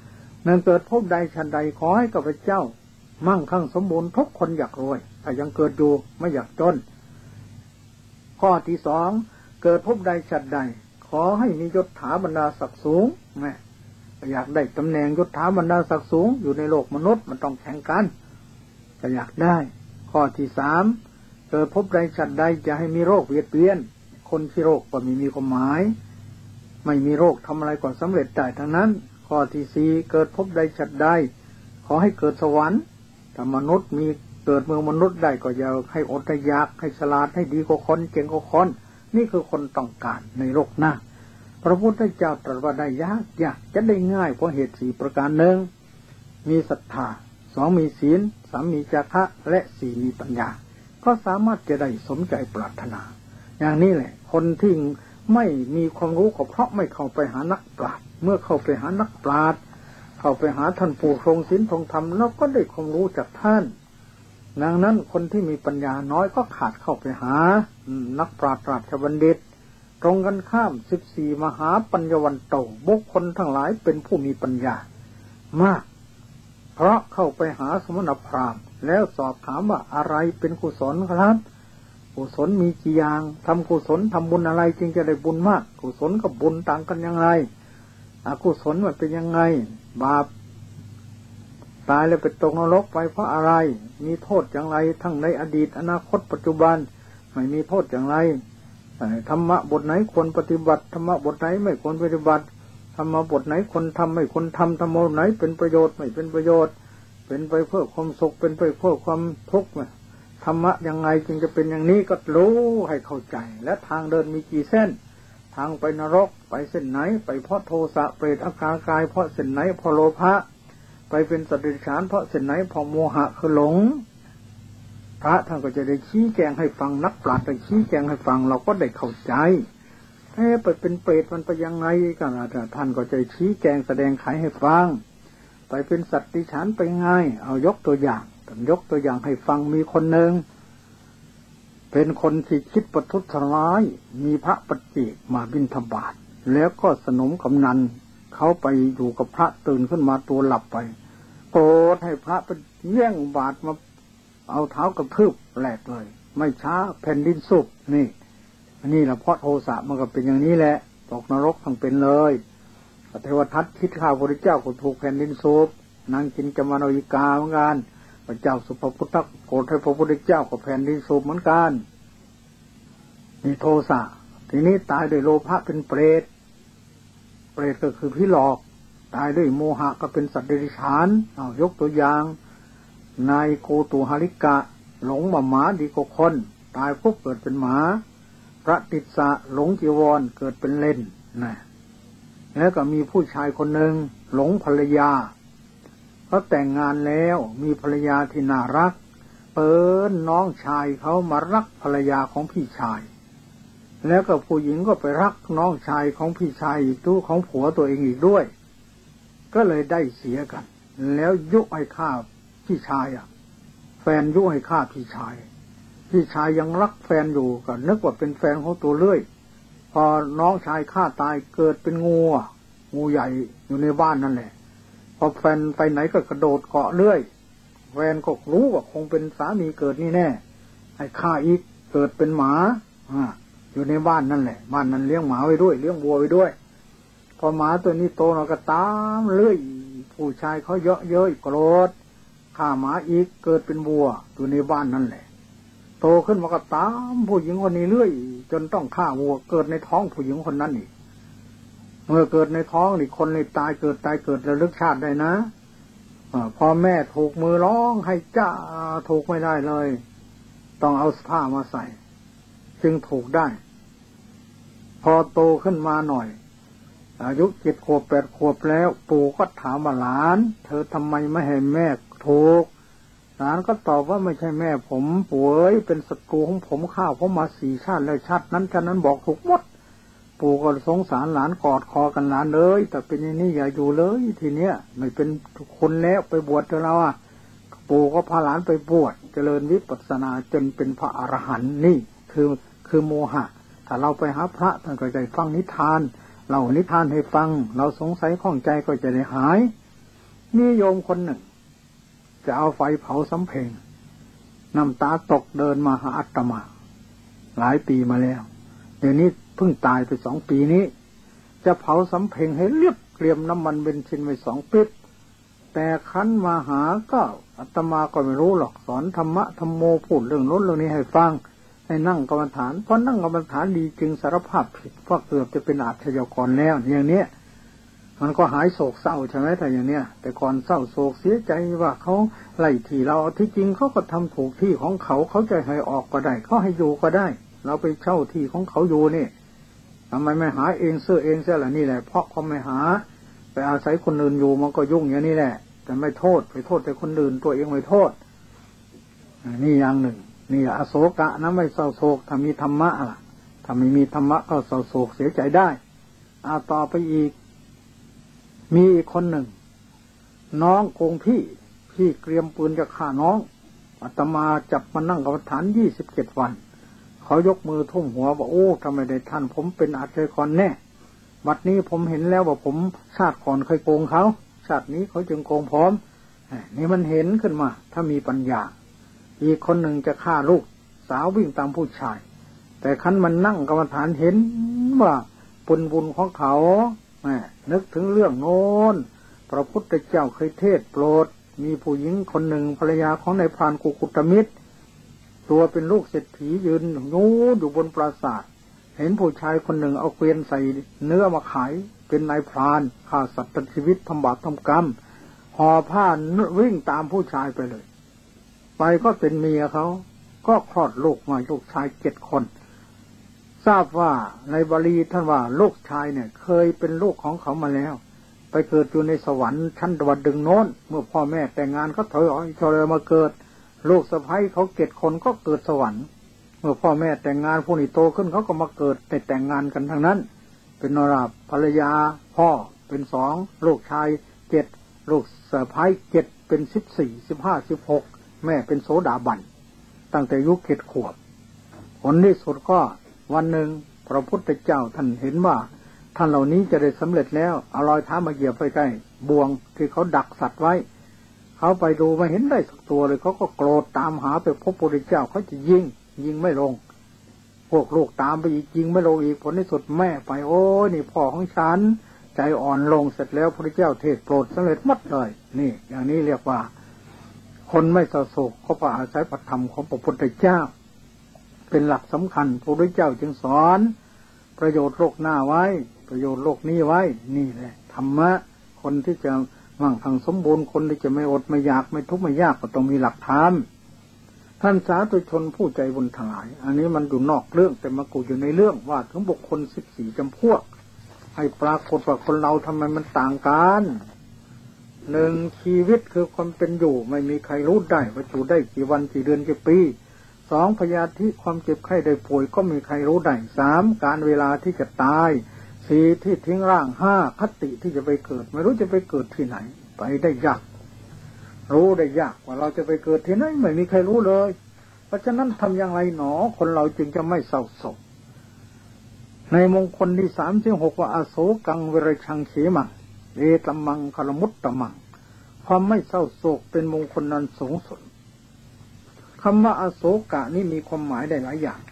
นั่นเกิดพบใดชาติใดขอให้ข้าพเจ้ามั่งคั่งสมบูรณ์ทุกคนอยากรวยถ้ายังเกิดอยู่ไม่อยากจนข้อที่สองเกิดพบใดชาติใดขอให้มียศถาบรรดาศักดิ์สูงแม่อยากได้ตำแหน่งยศถาบรรดาศักดิ์สูงอยู่ในโลกมนุษย์มันต้องแข่งกันจะอยากได้ข้อที่สามเกิดพบใดชาติใดจะให้มีโรคเบียดเบียนคนที่โรคก็ไม่มีความหมายไม่มีโรคทำอะไรก็สำเร็จได้ทั้งนั้นข้อที่สี่เกิดพบใดชาติใดขอให้เกิดสวรรค์ถ้ามนุษย์มีเกิดเมืองมนุษย์ได้ก็อย่าให้อดอยากให้ฉลาดให้ดีกว่าคนเก่งกว่าคนนี่คือคนต้องการในโลกหน้าพระพุทธเจ้าตรัสว่าได้ยากจะได้ง่ายเพราะเหตุสี่ประการหนึ่งมีศรัทธาสองมีศีลสามมีจาคะและสี่มีปัญญาก็สามารถจะได้สมใจปรารถนาอย่างนี้แหละคนที่ไม่มีความรู้ก็เพราะไม่เข้าไปหานักปราชญ์เมื่อเข้าไปหานักปราชญ์เข้าไปหาท่านผู้ทรงศีลทรงธรรมแล้วก็ได้ความรู้จากท่านดังนั้นคนที่มีปัญญาน้อยก็ขาดเข้าไปหานักปราชญ์ราชบัณฑิตตรงกันข้าม14มหาปัญญวันโตบุคคลทั้งหลายเป็นผู้มีปัญญามากเพราะเข้าไปหาสมณพราหมณ์แล้วสอบถามว่าอะไรเป็นกุศลครับกุศลมีกี่อย่างทำกุศลทำบุญอะไรจึงจะได้บุญมากกุศลกับบุญต่างกันอย่างไรอกุศลมันเป็นยังไงบาปตายแล้วไปตกนรกไปเพราะอะไรมีโทษอย่างไรทั้งในอดีตอนาคตปัจจุบันไม่มีโทษอย่างไรธรรมะบทไหนควรปฏิบัติธรรมะบทไหนไม่ควรปฏิบัติธรรมะบทไหนควรทำไม่ควรทำธรรมะบทไหนเป็นประโยชน์ไม่เป็นประโยชน์เป็นไปเพื่อความสุขเป็นไปเพื่อความทุกข์ธรรมะยังไงจึงจะเป็นอย่างนี้ก็รู้ให้เข้าใจและทางเดินมีกี่เส้นทางไปนรกไปเส้นไหนไปเพราะโทสะเปรตอาการกายเพราะเส้นไหนเพราะโลภะไปเป็นสัตว์เดรัจฉานเพราะเส้นไหนเพราะโมหะคือหลงพระท่านก็จะได้ชี้แจงให้ฟังนักปราชญ์ได้ชี้แจงให้ฟังเราก็ได้เข้าใจไปเป็นเปรตมันไปยังไงกันท่านก็จะชี้แจงแสดงไขให้ฟังไปเป็นสัตว์เดรัจฉานไปไงเอายกตัวอย่างยกตัวอย่างให้ฟังมีคนหนึ่งเป็นคนที่คิดประทุษร้ายมีพระปัจเจกมาบิณฑบาตแล้วก็สนมกำนันเขาไปอยู่กับพระตื่นขึ้นมาตัวหลับไปโกรธให้พระไปแย่งบาตรมาเอาเท้ากระทืบแหลกเลยไม่ช้าแผ่นดินสุบนี่แหละเพราะโทสะมันก็เป็นอย่างนี้แหละตกนรกทั้งเป็นเลยเทวทัตคิดข้าวพระเจ้าก็ถูกแผ่นดินสุบนางกินจามานวิกาเหมือนกันพระเจ้าสุภพุทธโกรธให้พระพุทธเจ้าก็แผ่นดินสุบเหมือนกันนี่โทสะทีนี้ตายด้วยโลภะเป็นเปรตก็คือพี่หลอกตายด้วยโมหะก็เป็นสัตว์เดรัจฉานเอายกตัวอย่างนายโกตุหาริกะหลงหมาดีกว่าคนตายปุ๊บเกิดเป็นหมาพระติสสะหลงจีวรเกิดเป็นเล่นนะแล้วก็มีผู้ชายคนหนึ่งหลงภรรยาเขาแต่งงานแล้วมีภรรยาที่น่ารักน้องชายเขามารักภรรยาของพี่ชายแล้วก็ผู้หญิงก็ไปรักน้องชายของพี่ชายอีกตู้ของผัวตัวเองอีกด้วยก็เลยได้เสียกันแล้วยุให้ฆ่าพี่ชายแฟนยุให้ฆ่าพี่ชายยังรักแฟนอยู่ก็นึกว่าเป็นแฟนของตัวเลื่อยพอน้องชายฆ่าตายเกิดเป็นงูใหญ่อยู่ในบ้านนั่นแหละพอแฟนไปไหนก็กระโดดเกาะเลื่อยแฟนก็รู้ว่าคงเป็นสามีเกิดนี่แน่ให้ฆ่าอีกเกิดเป็นหมาอยู่ในบ้านนั่นแหละบ้านนั้นเลี้ยงหมาไว้ด้วยเลี้ยงวัวไว้ด้วยพอหมาตัวนี้โตหน่อยก็ตามเลื่อยผู้ชายเขาเยอะเย้ยโกรธฆ่าหมาอีกเกิดเป็นวัวอยู่ในบ้านนั่นแหละโตขึ้นมาก็ตามผู้หญิงคนนี้เรื่อยจนต้องฆ่าวัวเกิดในท้องผู้หญิงคนนั้นอีกเมื่อเกิดในท้องนี่คนเลยตายเกิดระลึกชาติได้นะพอแม่ถูกมือร้องให้จ้าถูกไม่ได้เลยต้องเอาผ้ามาใส่จึงถูกได้พอโตขึ้นมาหน่อยอายุ7 ขวบ 8 ขวบแล้วปู่ก็ถามว่าหลานเธอทำไมไม่ให้แม่ถูกหลานก็ตอบว่าไม่ใช่แม่ผมปู่เอ้ยเป็นศัตรูของผมฆ่าผมมา4 ชาติแล้วชาตินั้นบอกถูกหมดปู่ก็สงสารหลานกอดคอกันหลานเลยแต่เป็นอย่างนี้อย่าอยู่เลยทีเนี้ยไม่เป็นคนแล้วไปบวชเถอะเราปู่ก็พาหลานไปบวชเจริญวิปัสสนาจนเป็นพระอรหันต์นี่คือโมหะถ้าเราไปหาพระท่านก็จะฟังนิทานเรานิทานให้ฟังเราสงสัยข้องใจก็จะได้หายมีโยมคนหนึ่งจะเอาไฟเผาสำเพ็งน้ำตาตกเดินมาหาอาตมาหลายปีมาแล้วเดี๋ยวนี้เพิ่งตายไป2 ปีนี้จะเผาสำเพ็งให้เรียบเตรียมน้ำมันเบนซินไว้2 ปิ๊บแต่คันมาหาก็อาตมาก็ไม่รู้หรอกสอนธรรมะธรรมโมพูดเรื่องโน้นเรื่องนี้ให้ฟังให้นั่งกรรมฐานพอนั่งกรรมฐานดีจึงสารภาพผิดเพราะเกือบจะเป็นอาชญากรแล้วอย่างนี้มันก็หายโศกเศร้าใช่ไหมแต่อย่างเนี้ยแต่ก่อนเศร้าโศกเสียใจว่าเขาไล่ที่เราที่จริงเขาก็ทำถูกที่ของเขาเขาจะให้ออกก็ได้เขาให้อยู่ก็ได้เราไปเช่าที่ของเขาอยู่นี่ทำไมไม่หาเองซื้อเองเสียล่ะนี่แหละเพราะเขาไม่หาไปอาศัยคนอื่นอยู่มันก็ยุ่งอย่างนี้แหละแต่ไม่โทษไปโทษแต่คนอื่นตัวเองไม่โทษนี่อย่างหนึ่งนี่อโศกะนะไม่เศร้าโศกถ้ามีธรรมะล่ะถ้าไม่มีธรรมะก็เศร้าโศกเสียใจได้ต่อไปอีกมีอีกคนหนึ่งน้องโกงพี่เตรียมปืนจะฆ่าน้องอาตมาจับมานั่งกรรมฐาน27 วันเขายกมือทุ่มหัวบอกโอ้ทำไมได้ท่านผมเป็นอาชญากรแน่บัดนี้ผมเห็นแล้วว่าผมชาติก่อนเคยโกงเขาชาตินี้เขาจึงโกงผมนี่มันเห็นขึ้นมาถ้ามีปัญญาอีกคนหนึ่งจะฆ่าลูกสาววิ่งตามผู้ชายแต่คันมันนั่งกรรมฐานเห็นว่าบุญของเขานึกถึงเรื่องโน้นพระพุทธเจ้าเคยเทศโปรดมีผู้หญิงคนหนึ่งภรรยาของนายพรานกุกุตมิตรตัวเป็นลูกเศรษฐียืนงูอยู่บนปราสาทเห็นผู้ชายคนหนึ่งเอาเกวียนใส่เนื้อมาขายเป็นนายพรานฆ่าสัตว์ตัดชีวิตทำบาปทำกรรมห่อผ้าวิ่งตามผู้ชายไปเลยไปก็เป็นเมียเขาก็คลอดลูกมาลูกชาย7 คนทราบว่าในบาลีท่านว่าลูกชายเนี่ยเคยเป็นลูกของเขามาแล้วไปเกิดอยู่ในสวรรค์ชั้นดาวดึงโน้นเมื่อพ่อแม่แต่งงานก็ถอยมาเกิดลูกสะใภ้เขา7 คนก็เกิดสวรรค์เมื่อพ่อแม่แต่งงานผู้นี้โตขึ้นเขาก็มาเกิดแต่งงานกันทั้งนั้นเป็นนราภรรยาพ่อเป็น2ลูกชาย7ลูกสะใภ้7เป็น14 15 16แม่เป็นโสดาบันตั้งแต่อายุ7 ขวบผลที่สุดก็วันหนึ่งพระพุทธเจ้าท่านเห็นว่าท่านเหล่านี้จะได้สำเร็จแล้วเอารอยเท้ามาเหยียบไปใกล้บ่วงที่เขาดักสัตว์ไว้เขาไปดูไม่เห็นได้สักตัวเลยเขาก็โกรธตามหาไปพบพระพุทธเจ้าเขาจะยิงไม่ลงพวกลูกตามไปอีกยิงไม่ลงอีกผลที่สุดแม่ไปโอ้นี่พ่อของฉันใจอ่อนลงเสร็จแล้วพระพุทธเจ้าเทศโปรดสำเร็จหมดเลยนี่อย่างนี้เรียกว่าคนไม่เศร้าโศกเขาก็อาศัยพระธรรมของพระพุทธเจ้าเป็นหลักสำคัญพระพุทธเจ้าจึงสอนประโยชน์โลกหน้าไว้ประโยชน์โลกนี้ไว้นี่แหละธรรมะคนที่จะมั่งคั่งสมบูรณ์คนที่จะไม่อดไม่อยากไม่ทุกข์ไม่ยากก็ต้องมีหลักธรรมท่านสาธุชนผู้ใจบุญทั้งหลายอันนี้มันอยู่นอกเรื่องแต่มากูอยู่ในเรื่องว่าถึงบุคคล14 จำพวกให้ปรากฏว่าคนเราทำไมมันต่างกัน1ชีวิตคือความเป็นอยู่ไม่มีใครรู้ได้ว่าอยู่ได้กี่วันกี่เดือนกี่ปี2พยาธิความเจ็บไข้ได้ป่วยก็มีใครรู้ได้3การเวลาที่จะตาย4ที่ทิ้งร่าง5คติที่จะไปเกิดไม่รู้จะไปเกิดที่ไหนไปได้ยากรู้ได้ยากว่าเราจะไปเกิดที่ไหนไม่มีใครรู้เลยเพราะฉะนั้นทำอย่างไรหนอคนเราจึงจะไม่เศร้าโศกในมงคลที่36ว่าอโศกังเวรชังเขมังเอตัมมังคลมุตตมังความไม่เศร้าโศกเป็นมงคลนั้นสูงสุดคำว่าอโศกะนี่มีความหมายได้หลายอย่าง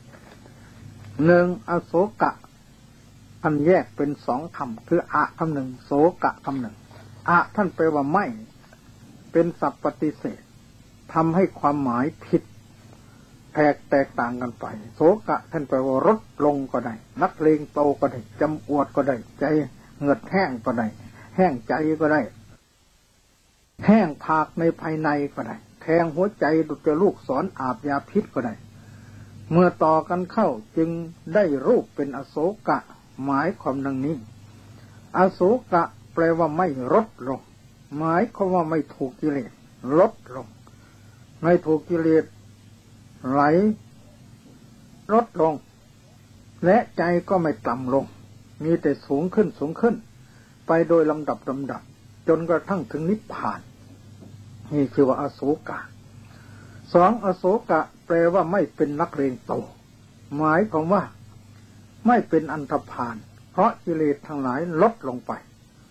1อโศกะท่านแยกเป็น2 คำคืออะคำหนึ่งโศกะคำหนึ่งอะท่านแปลว่าไม่เป็นศัพท์ปฏิเสธทำให้ความหมายผิดแตกต่างกันไปโศกะท่านแปลว่ารดลงก็ได้นักเลงโตก็ได้จำอวดก็ได้ใจเหงือดแห้งก็ได้แห้งใจก็ได้แห้งผากในภายในก็ได้แทงหัวใจดุจลูกศรอาบยาพิษก็ได้เมื่อต่อกันเข้าจึงได้รูปเป็นอโศกะหมายความดังนี้อโศกะแปลว่าไม่ลดลงหมายความว่าไม่ถูกกิเลสลดลงไม่ถูกกิเลสไหลลดลงและใจก็ไม่ต่ำลงมีแต่สูงขึ้นไปโดยลำดับจนกระทั่งถึงนิพพานนี่คือว่าอโศกะ2อโศกะแปลว่าไม่เป็นนักเลงโตหมายความว่าไม่เป็นอันธพาลเพราะกิเลสทั้งหลายลดลงไป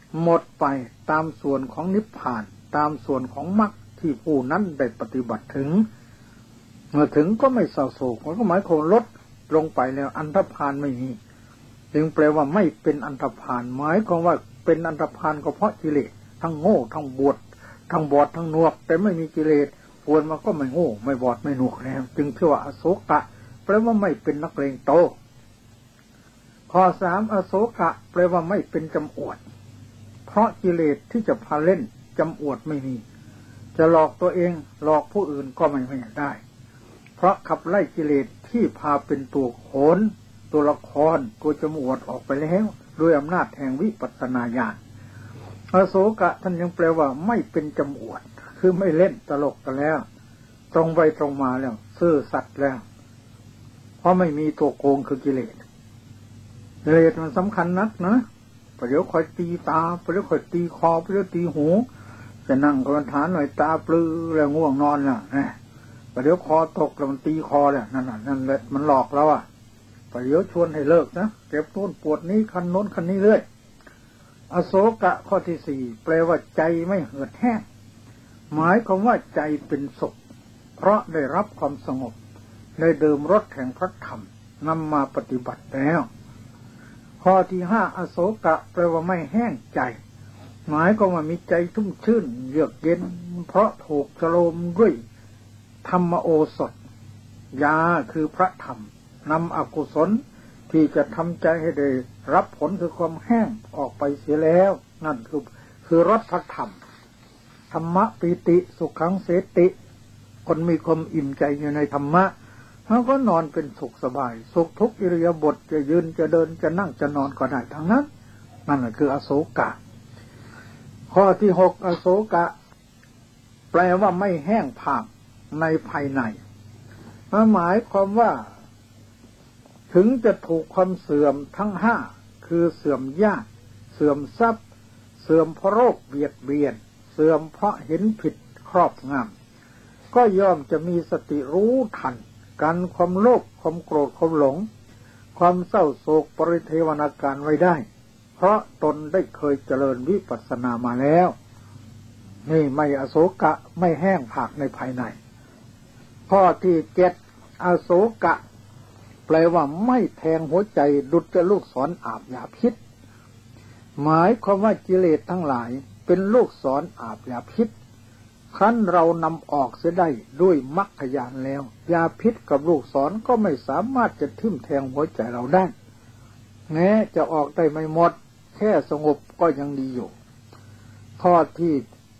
หมดไปตามส่วนของนิพพานตามส่วนของมรรคที่ผู้นั้นได้ปฏิบัติถึงเมื่อถึงก็ไม่เศร้าโศกมันก็หมายความลดลงไปแล้วอันธพาลไม่มีจึงแปลว่าไม่เป็นอันธพาลหมายความว่าเป็นอันธพาลก็เพราะกิเลสทั้งโง่ทั้งบวชทั้งบอดทั้งหนวกแต่ไม่มีกิเลสปวนมาก็ไม่โง่ไม่บอดไม่หนวกแล้วจึงชื่อว่าอโศกะแปลว่าไม่เป็นนักเลงโตข้อ3อโศกะแปลว่าไม่เป็นจำอวดเพราะกิเลสที่จะพาเล่นจำอวดไม่มีจะหลอกตัวเองหลอกผู้อื่นก็ไม่ได้เพราะขับไล่กิเลสที่พาเป็นตัวโขนตัวละครตัวจำอวดออกไปแล้วด้วยอำนาจแห่งวิปัสสนาญาณอโศกะท่านยังแปลว่าไม่เป็นจำอวดคือไม่เล่นตลกกันแล้วตรงไปตรงมาแล้วซื่อสัตย์แล้วเพราะไม่มีตัวโกงคือกิเลสมันสำคัญนักนะประเดี๋ยวคอยตีตาประเดี๋ยวคอยตีคอประเดี๋ยวตีหูจะนั่งกรรมฐานหน่อยตาปลือแล้วง่วงนอนน่ะประเดี๋ยวคอตกแล้วมันตีคอแล้วนั่นแหละมันหลอกเราอ่ะประเดี๋ยวชวนให้เลิกนะเจ็บต้นปวดนี้คันโน้นคันนี้เรื่อยอโศกะข้อที่4แปลว่าใจไม่เหือดแห้งหมายความว่าใจเป็นสุขเพราะได้รับความสงบได้ดื่มรสแห่งพระธรรมนำมาปฏิบัติแล้วข้อที่5อโศกะแปลว่าไม่แห้งใจหมายความว่ามีใจชุ่มชื่นเยือกเย็นเพราะถูกฉโลมด้วยธรรมโอสถยาคือพระธรรมนำอกุศลที่จะทำใจให้ได้รับผลคือความแห้งออกไปเสียแล้วนั่นคือรสพระธรรมธรรมะปิติสุขังเสติคนมีความอิ่มใจอยู่ในธรรมะเขาก็นอนเป็นสุขสบายสุขทุกอิริยาบถจะยืนจะเดินจะนั่งจะนอนก็ได้ทั้งนั้นนั่นคืออโศกะข้อที่6อโศกะแปลว่าไม่แห้งผากในภายในหมายความว่าถึงจะถูกความเสื่อมทั้ง5คือเสื่อมญาติเสื่อมทรัพย์เสื่อมเพราะโรคเบียดเบียนเสื่อมเพราะเห็นผิดครอบงำก็ย่อมจะมีสติรู้ทันกันความโลภความโกรธความหลงความเศร้าโศกปริเทวนาการไว้ได้เพราะตนได้เคยเจริญวิปัสสนามาแล้วนี่ไม่อโศกะไม่แห้งผากในภายในข้อที่7อโศกะแปลว่าไม่แทงหัวใจดุจลูกศรอาบยาพิษหมายความว่ากิเลสทั้งหลายเป็นลูกศรอาบยาพิษครั้นเรานำออกเสียได้ด้วยมรรคญาณแล้วยาพิษกับลูกศรก็ไม่สามารถจะทิ่มแทงหัวใจเราได้แม้จะออกได้ไม่หมดแค่สงบก็ยังดีอยู่ข้อที่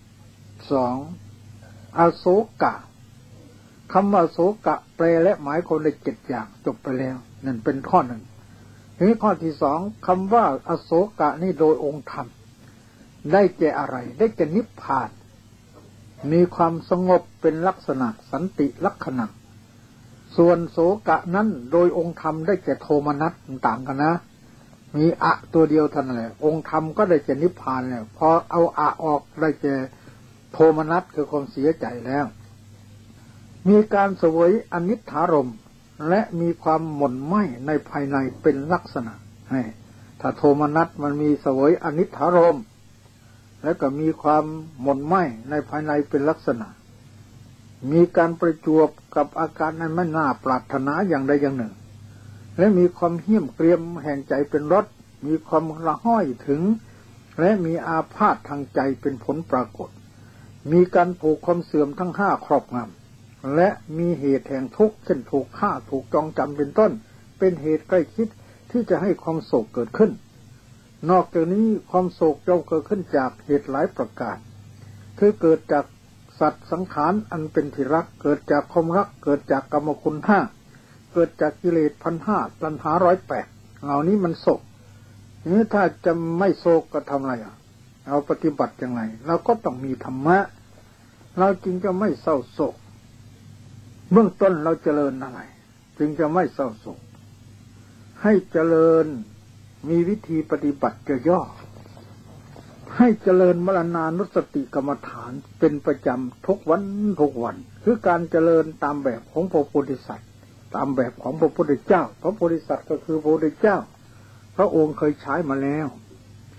2อโศกะคำว่าโศกะแปลและหมายความได้7อย่างจบไปแล้วนั่นเป็นข้อ1นี้ข้อที่2คำว่าอโศกะนี่โดยองค์ธรรมได้แก่อะไรได้แก่นิพพานมีความสงบเป็นลักษณะสันติลักษณะส่วนโศกะนั้นโดยองค์ธรรมได้แก่โทมนัสต่างกันนะมีอะตัวเดียวเท่านั้นแหละองค์ธรรมก็ได้แก่นิพพานแล้วพอเอาอะออกได้แก่โทมนัสคือความเสียใจแล้วมีการเสวยอนิจฐารมณ์และมีความหม่นไหม้ในภายในเป็นลักษณะถ้าโทมนัสมันมีเสวยอนิจฐารมณ์แล้วก็มีความหม่นไหม้ในภายในเป็นลักษณะมีการประจวบกับอาการนั้นไม่น่าปรารถนาอย่างใดอย่างหนึ่งและมีความเหี้ยมเกรียมแห่งใจเป็นรสมีความละห้อยถึงและมีอาพาธทางใจเป็นผลปรากฏมีการผูกความเสื่อมทั้ง5ครอบงำและมีเหตุแห่งทุกข์เช่นถูกฆ่าถูกจองจำเป็นต้นเป็นเหตุใกล้ชิดที่จะให้ความโศกเกิดขึ้นนอกจากนี้ความโศกย่อมเกิดขึ้นจากเหตุหลายประการคือเกิดจากสัตว์สังขารอันเป็นที่รักเกิดจากความรักเกิดจากกรรมคุณ5เกิดจากกิเลส1,500ตัณหา108เหล่านี้มันโศกนี่ถ้าจะไม่โศกก็ทำอะไรเอาปฏิบัติอย่างไรเราก็ต้องมีธรรมะเราจึงจะไม่เศร้าโศกเบื้องต้นเราเจริญอะไรจึงจะไม่เศร้าโศกให้เจริญมีวิธีปฏิบัติย่อให้เจริญมรณานุสติกรรมฐานเป็นประจำทุกวันคือการเจริญตามแบบของพระโพธิสัตว์ตามแบบของพระพุทธเจ้าพระโพธิสัตว์ก็คือพระพุทธเจ้าพระองค์เคยใช้มาแล้ว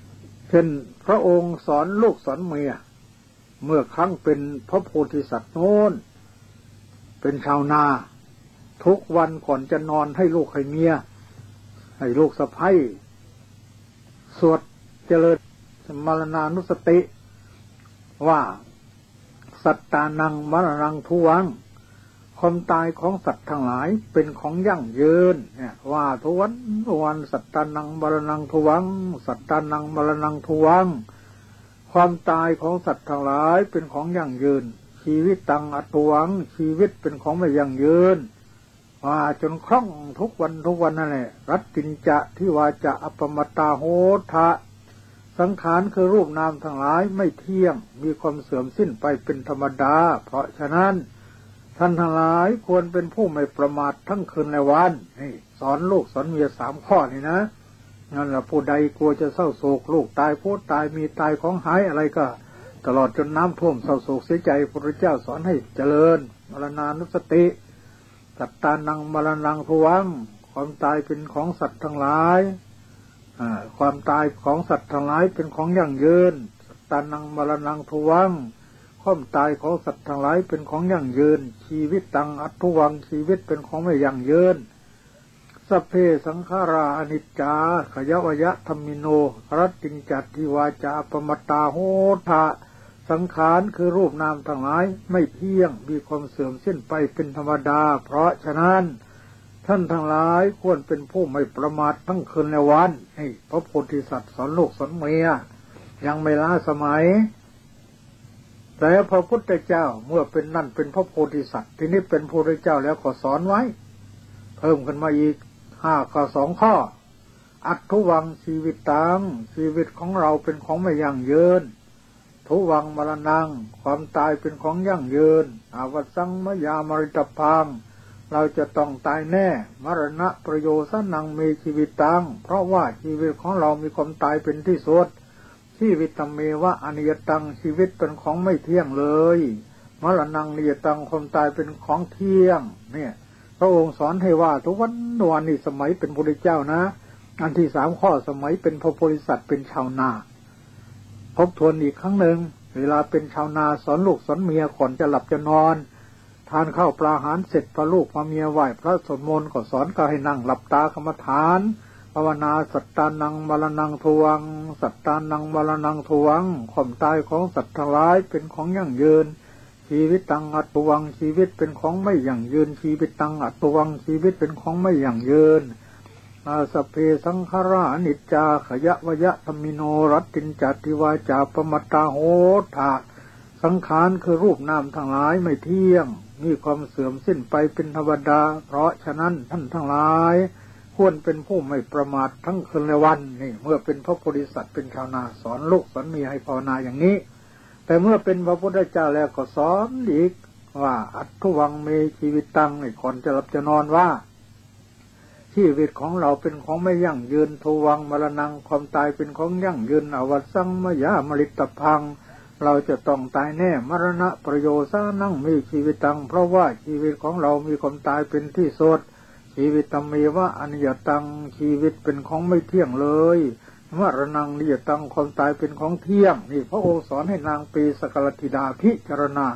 เช่นพระองค์สอนลูกสอนเมียเมื่อครั้งเป็นพระโพธิสัตว์โน้นเป็นชาวนาทุกวันก่อนจะนอนให้ลูกให้เมียให้ลูกสะใภ้สวดเจริญมรณานุสติว่าสัตตานังมรณังทุวังความตายของสัตว์ทั้งหลายเป็นของยั่งยืนเนี่ยว่าทุวันสัตตานังมรณังทุวังสัตตานังมรณังทุวังความตายของสัตว์ทั้งหลายเป็นของยั่งยืนชีวิตตังอัตวังชีวิตเป็นของไม่ยั่งยืนว่าจนคล่องทุกวันนั่นแหละรัตตินจะที่วาจะอัปปมตตาโหทะสังขารคือรูปนามทั้งหลายไม่เที่ยงมีความเสื่อมสิ้นไปเป็นธรรมดาเพราะฉะนั้นท่านทั้งหลายควรเป็นผู้ไม่ประมาททั้งคืนและวันนี่สอนลูกสอนเมีย3 ข้อนี่นะนั่นแหละผู้ใดกลัวจะเศร้าโศกลูกตายผู้ตายมีตายของหายอะไรก็ตลอดจนน้ำท่วมเศร้าโศกเสียใจพระพุทธเจ้าสอนให้เจริญมรณานุสติสัตตานังมรณังทุวังความตายเป็นของสัตว์ทั้งหลายความตายของสัตว์ทั้งหลายเป็นของยั่งยืนสัตตานังมรณังทุวังความตายของสัตว์ทั้งหลายเป็นของยั่งยืนชีวิตตังอัตถุวังชีวิตเป็นของไม่ยั่งยืนสัพเพสังขาราอนิจจาขยวะธัมมิโนรัตติงจัตติวาจาปมัตตาโหทะสังขารคือรูปนามทั้งหลายไม่เที่ยงมีความเสื่อมสิ้นไปเป็นธรรมดาเพราะฉะนั้นท่านทั้งหลายควรเป็นผู้ไม่ประมาททั้งคืนและวันนี่พระโพธิสัตว์สอนลูกสอนเมียยังไม่ล้าสมัยแต่พระพุทธเจ้าเมื่อเป็นนั่นเป็นพระโพธิสัตว์ทีนี้เป็นพระพุทธเจ้าแล้วก็สอนไว้เพิ่มขึ้นมาอีก5 ข้อ 2 ข้ออัตถุวังชีวิตตังชีวิตของเราเป็นของไม่ยั่งยืนทุวังมรณังความตายเป็นของยั่งยืนอาวัสังมยามริตพังเราจะต้องตายแน่มรณะประโยชน์นังมีชีวิตตังเพราะว่าชีวิตของเรามีความตายเป็นที่สุดชีวิตตัมเมวะอนิยตังชีวิตเป็นของไม่เที่ยงเลยมรณังนิยตังความตายเป็นของเที่ยงเนี่ยพระองค์สอนให้ว่าทุกวันนี่สมัยเป็นพระพุทธเจ้านะอันที่3 ข้อสมัยเป็นพระโพธิสัตว์เป็นชาวนาทบทวนอีกครั้งหนึ่งเวลาเป็นชาวนาสอนลูกสอนเมียก่อนจะหลับจะนอนทานข้าวปลาอาหารเสร็จพอลูกพอเมียไหว้พระสวดมนต์ก็สอนก็ให้นั่งหลับตากรรมฐานภาวนาสัตตานังมรณังทุวังสัตตานังมรณังทุวังความตายของสัตว์ทั้งหลายเป็นของยั่งยืนชีวิตตังอัตตุวังชีวิตเป็นของไม่ยั่งยืนชีวิตตังอัตตุวังชีวิตเป็นของไม่ยั่งยืนสัพเพสังขาราอนิจจาขยวะธัมมิโนรัตตินจัตติวาจาปมัตตาโหทะสังขารคือรูปนามทั้งหลายไม่เที่ยงมีความเสื่อมสิ้นไปเป็นธรรมดาเพราะฉะนั้นท่านทั้งหลายควรเป็นผู้ไม่ประมาททั้งคืนและวันนี่เมื่อเป็นพระโพธิสัตว์เป็นชาวนาสอนลูกสอนเมียให้ภาวนาอย่างนี้แต่เมื่อเป็นพระพุทธเจ้าแล้วก็สอนอีกว่าอัตถุวังเมชีวิตตังก่อนจะหลับจะนอนว่าชีวิตของเราเป็นของไม่ยั่งยืนทุวังมรณังความตายเป็นของยั่งยืนอวัสังมยามริตพังเราจะต้องตายแน่มรณะประโยชน์นั่งมีชีวิตตังเพราะว่าชีวิตของเรามีความตายเป็นที่สุดชีวิตตัมเมวะอนิยตังชีวิตเป็นของไม่เที่ยงเลยมรณังนิยตังความตายเป็นของเที่ยงนี่พระองค์สอนให้นางปีสกลธิดาพิจารณา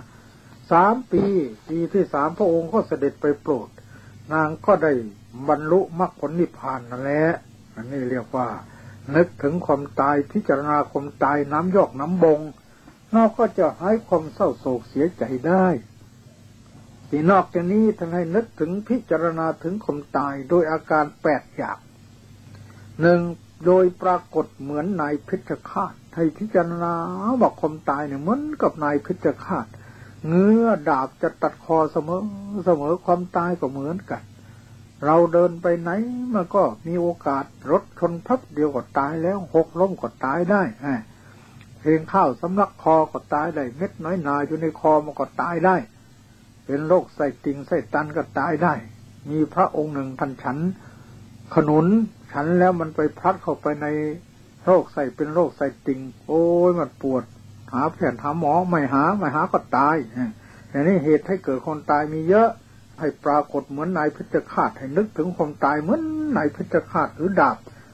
3 ปีที่ 3พระองค์ก็เสด็จไปโปรดนางก็ได้บรรลุมรรคผลนิพพานนั่นแหละอันนี้เรียกว่านึกถึงความตายพิจารณาความตายน้ำยอกน้ำบงเราก็จะหายความเศร้าโศกเสียใจได้ที่นอกจากนี้ท่านให้นึกถึงพิจารณาถึงความตายโดยอาการ8 อย่าง 1. โดยปรากฏเหมือนนายเพชฌฆาตให้พิจารณาว่าความตายเนี่ยเหมือนกับนายเพชฌฆาตเงื้อดาบจะตัดคอเสมอความตายก็เหมือนกันเราเดินไปไหนมันก็มีโอกาสรถชนพับเดียวก็ตายแล้วหกล้มก็ตายได้เพลงข้าวสำลักคอก็ตายได้เม็ดน้อยนาอยู่ในคอมันก็ตายได้เป็นโรคไส้ติ่งไส้ตันก็ตายได้มีพระองค์หนึ่งท่านฉันขนุนฉันแล้วมันไปพลัดเข้าไปในโรคไส้เป็นโรคไส้ติ่งโอ้ยมันปวดหาแพทย์หาหมอไม่หาก็ตายอย่างนี้เหตุให้เกิดคนตายมีเยอะให้ปรากฏเหมือนนายเพชฌฆาตให้นึกถึงความตายเหมือนนายเพชฌฆาตหรือดาบ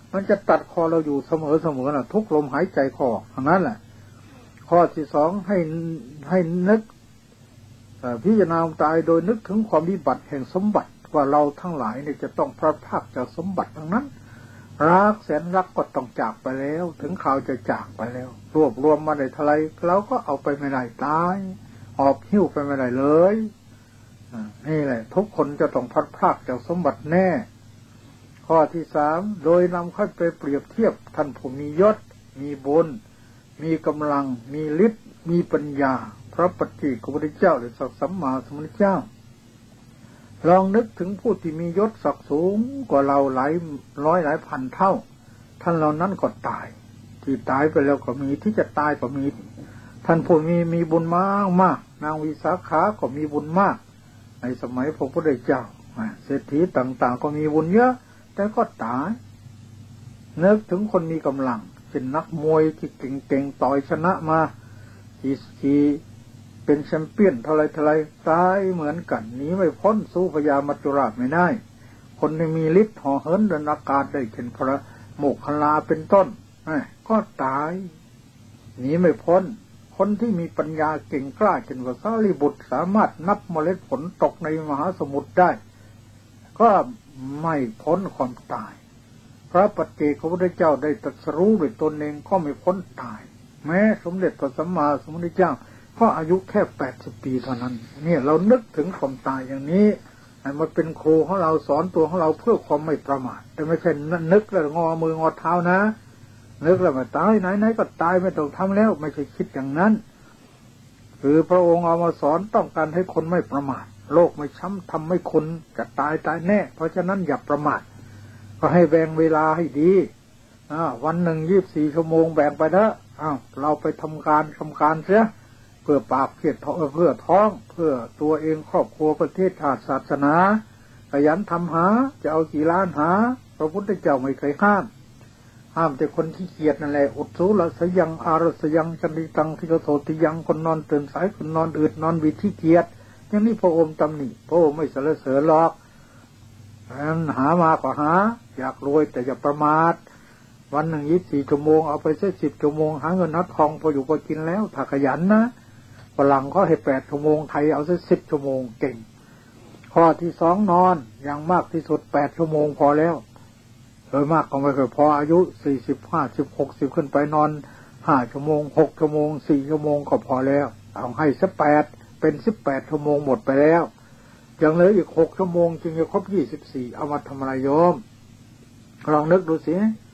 มันจะตัดคอเราอยู่เสมอน่ะทุกลมหายใจคออย่างนั้นแหละข้อที่สองให้นึกพิจารณาตายโดยนึกถึงความวิบัติแห่งสมบัติว่าเราทั้งหลายเนี่ยจะต้องพลัดพรากจากสมบัติทั้งนั้นรักแสนรักก็ต้องจากไปแล้วถึงข่าวจะจากไปแล้วรวบรวมมาได้เท่าไรเราก็เอาไปไม่ได้ตายหอบหิ้วไปไม่ได้เลยนี่แหละทุกคนจะต้องพลัดพรากจากสมบัติแน่ข้อที่สามโดยนำเข้าไปเปรียบเทียบท่านผู้มียศมีบุญมีกำลังมีฤทธิ์มีปัญญาพระปัจเจกพุทธเจ้าหรือสัมมาสัมพุทธเจ้าลองนึกถึงผู้ที่มียศศักดิ์สูงกว่าเราหลายร้อยหลายพันเท่าท่านเหล่านั้นก็ตายที่ตายไปแล้วก็มีที่จะตายก็มีท่านผู้มีบุญมากนางวิสาขาก็มีบุญมากในสมัยพระพุทธเจ้าเศรษฐีต่างๆก็มีบุญเยอะแต่ก็ตายนึกถึงคนมีกำลังเป็นนักมวยที่เก่งๆต่อยชนะมาที่เป็นแชมเปี้ยนเท่าไรตายเหมือนกันหนีไม่พ้นสู้พญามัจจุราชไม่ได้คนที่มีฤทธิ์ห่อเหินเดินอากาศได้เช่นพระโมคคัลลาเป็นต้นก็ตายหนีไม่พ้นคนที่มีปัญญาเก่งกล้าเช่นว่าสารีบุตรสามารถนับเมล็ดผลตกในมหาสมุทรได้ก็ไม่พ้นความตายพระปัจเจกพุทธเจ้าได้ตรัสรู้ด้วยตนเองก็ไม่พ้นตายแม้สมเด็จพระสัมมาสัมพุทธเจ้าก็อายุแค่80 ปีเท่านั้นเนี่ยเรานึกถึงความตายอย่างนี้มันเป็นครูของเราสอนตัวของเราเพื่อความไม่ประมาทแต่ไม่ใช่นึกแล้วงอมืองอเท้านะนึกแล้วมาตายไหนก็ตายไม่ต้องทำแล้วไม่ใช่คิดอย่างนั้นคือพระองค์เอามาสอนต้องการให้คนไม่ประมาทโลกไม่ช้ำทำให้คนจะตายแน่เพราะฉะนั้นอย่าประมาทก็ให้แบ่งเวลาให้ดีวันหนึ่ง24 ชั่วโมงแบ่งไปเถอะเราไปทำการเสียเพื่อปากเพื่อท้องเพื่อตัวเองครอบครัวประเทศชาติศาสนาขยันทำหาจะเอากี่ล้านหาพระพุทธเจ้าไม่เคยห้ามแต่คนที่เกียจนั่นแหละอุดสูละสยังอารสยังจันติตังทิกโสติยังคนนอนตื่นสายคนนอนอืดนอนวิที่เกียจอย่างนี้พระองค์ตำหนิพระองค์ไม่สรรเสริญหรอกหามาก็หาอยากรวยแต่อย่าประมาทวันหนึ่ง24 ชั่วโมงเอาไปสัก10 ชั่วโมงหาเงินนัดทองพออยู่พอกินแล้วถ้าขยันนะฝรั่งเขาให้8 ชั่วโมงไทยเอาสัก10 ชั่วโมงเก่งข้อที่สองนอนอย่างมากที่สุด8 ชั่วโมงพอแล้วโดยมากก็ไม่เคยพออายุ40 50 60ขึ้นไปนอน5 ชั่วโมง6 ชั่วโมง4 ชั่วโมงก็พอแล้วเอาให้สัก8เป็น18 ชั่วโมงหมดไปแล้วยังเหลืออีก6 ชั่วโมงจึงจะครบ24เอามาทำอะไรโยมลองนึกดูสิ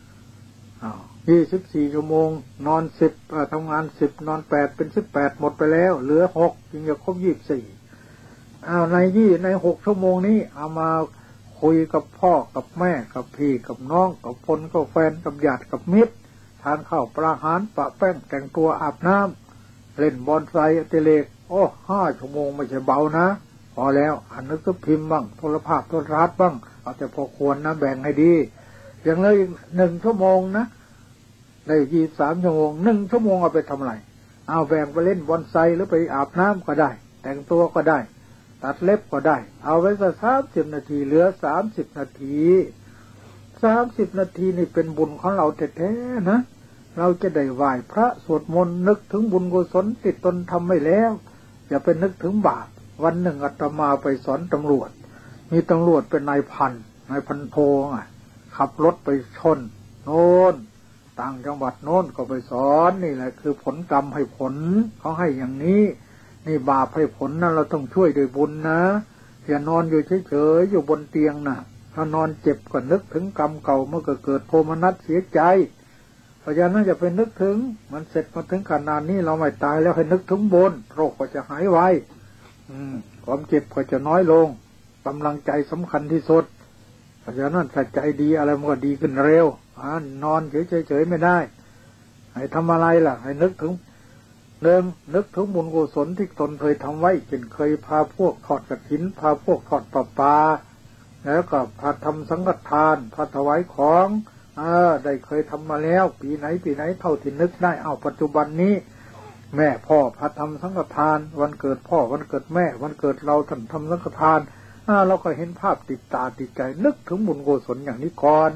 24 ชั่วโมงนอน10ทำงาน10นอน8เป็น18หมดไปแล้วเหลือ6จึงจะครบ24ใน6 ชั่วโมงนี้เอามาคุยกับพ่อกับแม่กับพี่กับน้องกับคนกับแฟนกับญาติกับมิตรทานข้าวปลาอาหารปะแป้งแต่งตัวอาบน้ำเล่นบอลไซเตเลก5 ชั่วโมงไม่ใช่เบานะพอแล้วอ่านหนังสือพิมพ์บ้างโทรทัศน์บ้างเอาแต่พอควรนะแบ่งให้ดีอย่างเลย1 ชั่วโมงนะได้23 ชั่วโมง1 ชั่วโมงเอาไปทำอะไรเอาแบ่งไปเล่นบอลไซหรือไปอาบน้ำก็ได้แต่งตัวก็ได้ตัดเล็บก็ได้เอาไว้สัก30 นาทีเหลือ30 นาที30 นาทีนี่เป็นบุญของเราแท้ๆนะเราจะได้ไหว้พระสวดมนต์นึกถึงบุญกุศลติดตนทำไม่แล้วอย่าไปนึกถึงบาปวันหนึ่งอาตมาไปสอนตำรวจมีตำรวจเป็นนายพันโทขับรถไปชนโน่นต่างจังหวัดโน่นก็ไปสอนนี่แหละคือผลกรรมให้ผลเขาให้อย่างนี้นี่บาปให้ผลนะเราต้องช่วยด้วยบุญนะอย่านอนอยู่เฉยๆอยู่บนเตียงนะถ้านอนเจ็บก็นึกถึงกรรมเก่าเมื่อเกิดโทมนัสเสียใจเพราะฉะนั้นอย่าไปนึกถึงมันเสร็จมาถึงขนาดนี้เราไม่ตายแล้วให้นึกถึงบุญโรคก็จะหายไวความเจ็บก็จะน้อยลงกำลังใจสำคัญที่สุดเพราะฉะนั้นถ้าใจดีอะไรมันก็ดีขึ้นเร็วนอนเฉยๆไม่ได้ให้ทำอะไรล่ะให้นึกถึงนึกถึงบุญกุศลที่ตนเคยทำไว้เช่นเคยพาพวกทอดกฐินพาพวกทอดประปาแล้วก็พาทำสังฆทานพาถวายของได้เคยทำมาแล้วปีไหนเท่าที่นึกได้ปัจจุบันนี้แม่พ่อพาทำสังฆทานวันเกิดพ่อวันเกิดแม่วันเกิดเราท่านทำสังฆทานเราก็เห็นภาพติดตาติดใจนึกถึงบุญกุศลอย่างนี้ก่อน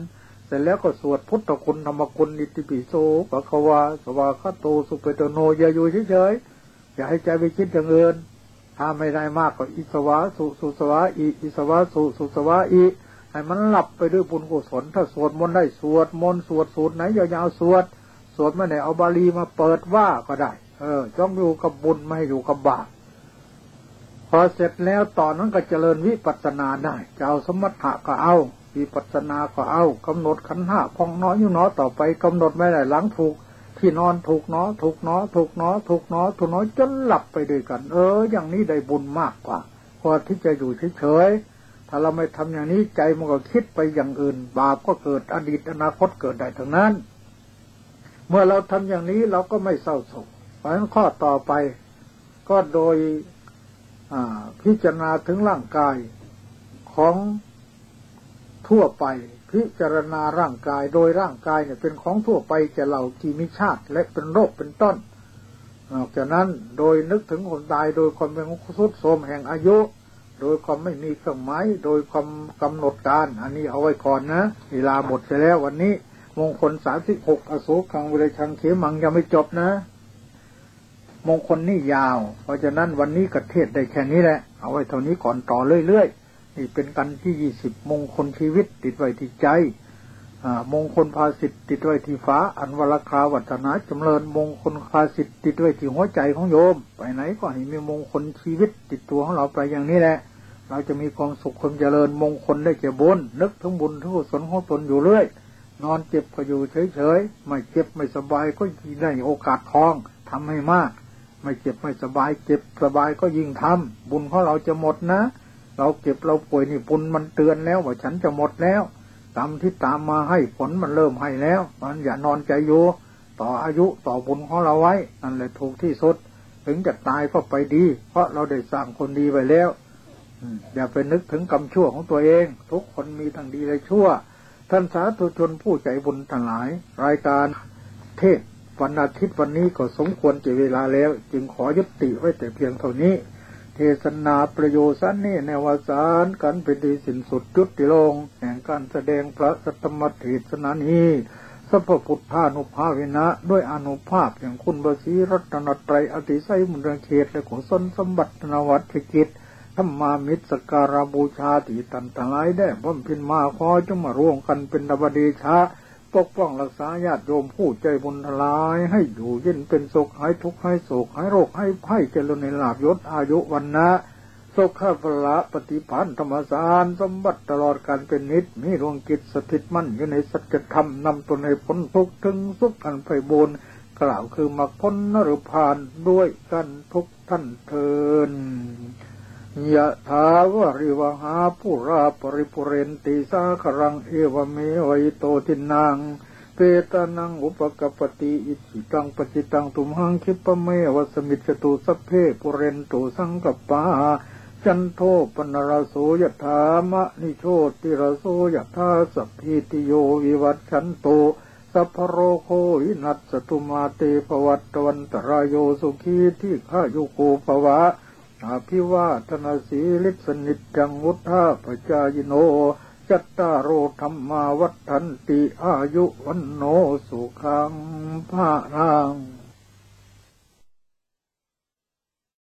เสร็จแล้วก็สวดพุทธคุณธรรมคุณอิติปิโสภะคะวาสวากขาโตสุปฏิโนอย่าอยู่เฉยๆอย่าให้ใจไปคิดอย่างอื่นถ้าไม่ได้มากก็อิสวาสุสุสวาอิอิสวาสุสุสวาอิให้มันหลับไปด้วยบุญกุศลถ้าสวดมนต์ได้สวดมนต์สวดสูตรไหนยาวๆสวดไม่ได้เอาบาลีมาเปิดว่าก็ได้จ้องอยู่กับบุญไม่ให้อยู่กับบาปพอเสร็จแล้วตอนนั้นก็เจริญวิปัสสนาได้จะเอาสมถะก็เอาวิปัสสนาก็เอากำหนดขันธ์ห้าพองน้อยอยู่น้อต่อไปกำหนดไม่ได้หลังถูกที่นอนถูกน้อถูกน้อถูกน้อถูกน้อถูกน้อจนหลับไปด้วยกันอย่างนี้ได้บุญมากกว่าพอที่จะอยู่เฉยๆถ้าเราไม่ทำอย่างนี้ใจมันก็คิดไปอย่างอื่นบาปก็เกิดอดีตอนาคตเกิดได้ทั้งนั้นเมื่อเราทำอย่างนี้เราก็ไม่เศร้าโศกเพราะฉะนั้นข้อต่อไปก็โดยพิจารณาถึงร่างกายของทั่วไปพิจารณาร่างกายโดยร่างกายเนี่ยเป็นของทั่วไปแก่เราที่มีชาติและเป็นโรคเป็นต้นนอกจากนั้นโดยนึกถึงคนตายโดยความเป็นทรุดโทรมแห่งอายุโดยความไม่มีเครื่องหมายโดยความกำหนดการอันนี้เอาไว้ก่อนนะเวลาหมดไปแล้ววันนี้มงคล36อโศกังวิริชังเขมังยังไม่จบนะมงคลนี่ยาวเพราะฉะนั้นวันนี้กเทศได้แค่นี้แหละเอาไว้เท่านี้ก่อนต่อเรื่อยๆนี่เป็นกันที่20มงคลชีวิตติดไว้ที่ใจมงคลภาสิทธิ์ติดไว้ที่ฟ้าอันวรคาวัฒนาจำเริญมงคลภาสิทธิ์ติดไว้ที่หัวใจของโยมไปไหนก็ให้มีมงคลชีวิตติดตัวของเราไปอย่างนี้แหละเราจะมีความสุขความเจริญมงคลได้แก่บุญนึกถึงบุญถึงกุศลของตนอยู่เรื่อยนอนเจ็บก็อยู่เฉยๆไม่เจ็บไม่สบายก็ได้โอกาสทองทำให้มากไม่เจ็บไม่สบายเจ็บสบายก็ยิ่งทำบุญของเราจะหมดนะเราเจ็บเราป่วยนี่บุญมันเตือนแล้วว่าฉันจะหมดแล้วตามที่ตามมาให้ผลมันเริ่มให้แล้วมันอย่านอนใจอยู่ต่ออายุต่อบุญของเราไว้นั่นแหละถูกที่สุดถึงจะตายก็ไปดีเพราะเราได้สร้างคนดีไว้แล้วอย่าไปนึกถึงกรรมชั่วของตัวเองทุกคนมีทั้งดีและชั่วท่านสาธุชนผู้ใจบุญทั้งหลายรายการเทศวันอาทิตย์วันนี้ก็สมควรเจเวลาแล้วจึงขอยุติไว้แต่เพียงเท่านี้เทศนาประโยชน์สันนี่ในวสารกันเป็นที่สิ้นสุดจุติลงแห่งการแสดงพระสัทธรรมเทศนานี้สัพพุทธานุภาเวนะด้วยอานุภาพอย่างคุณบสีรัตนตรัยอติไสยมุนเขตและกุศลสมบัตินวัตถิกิจธรรมามิตรสการบูชาที่ตันทั้งหลายได้บำเพ็ญมาขอจงมาร่วมกันเป็นดวเดชะปกป้องรักษาญาติโยมผู้ใจบุญทลายให้อยู่เย็นเป็นสุขหายทุกข์หายโศกหายโรคหายภัยเจริญในลาภยศอายุวันนะสุขภละปฏิพันธ์ธรรมสารสมบัติตลอดการเป็นนิจมีดวงจิตสถิตมั่นอยู่ในสัจธรรมนำตนให้พ้นทุกข์ถึงสุขอันไพบูรณ์กล่าวคือมรรคผลนรพานด้วยกันทุกท่านเทินยะถาวะริวหาปุราปริปุเรนติสาครังเอวเมวิโตทินังเปตานังอุปกปติอิจิตังปจิตังตุมหังคิปะเมวสมิจจตุสัพเพปุเรนตุสังกปาจันโทปนรโสยถามะนิโชติรโสยถาสัพพิติโยวิวัชชันโตสัพพโรโควินัสสตุมาเตภวัตวันตรายโยสุขีที่ข้ายุโกภวะอาภิวาทนาสีลิสนิจจังวุฒาปจายโนจัตตารโอธรรมาวัฏันติอายุวันโนสุขังภาลัง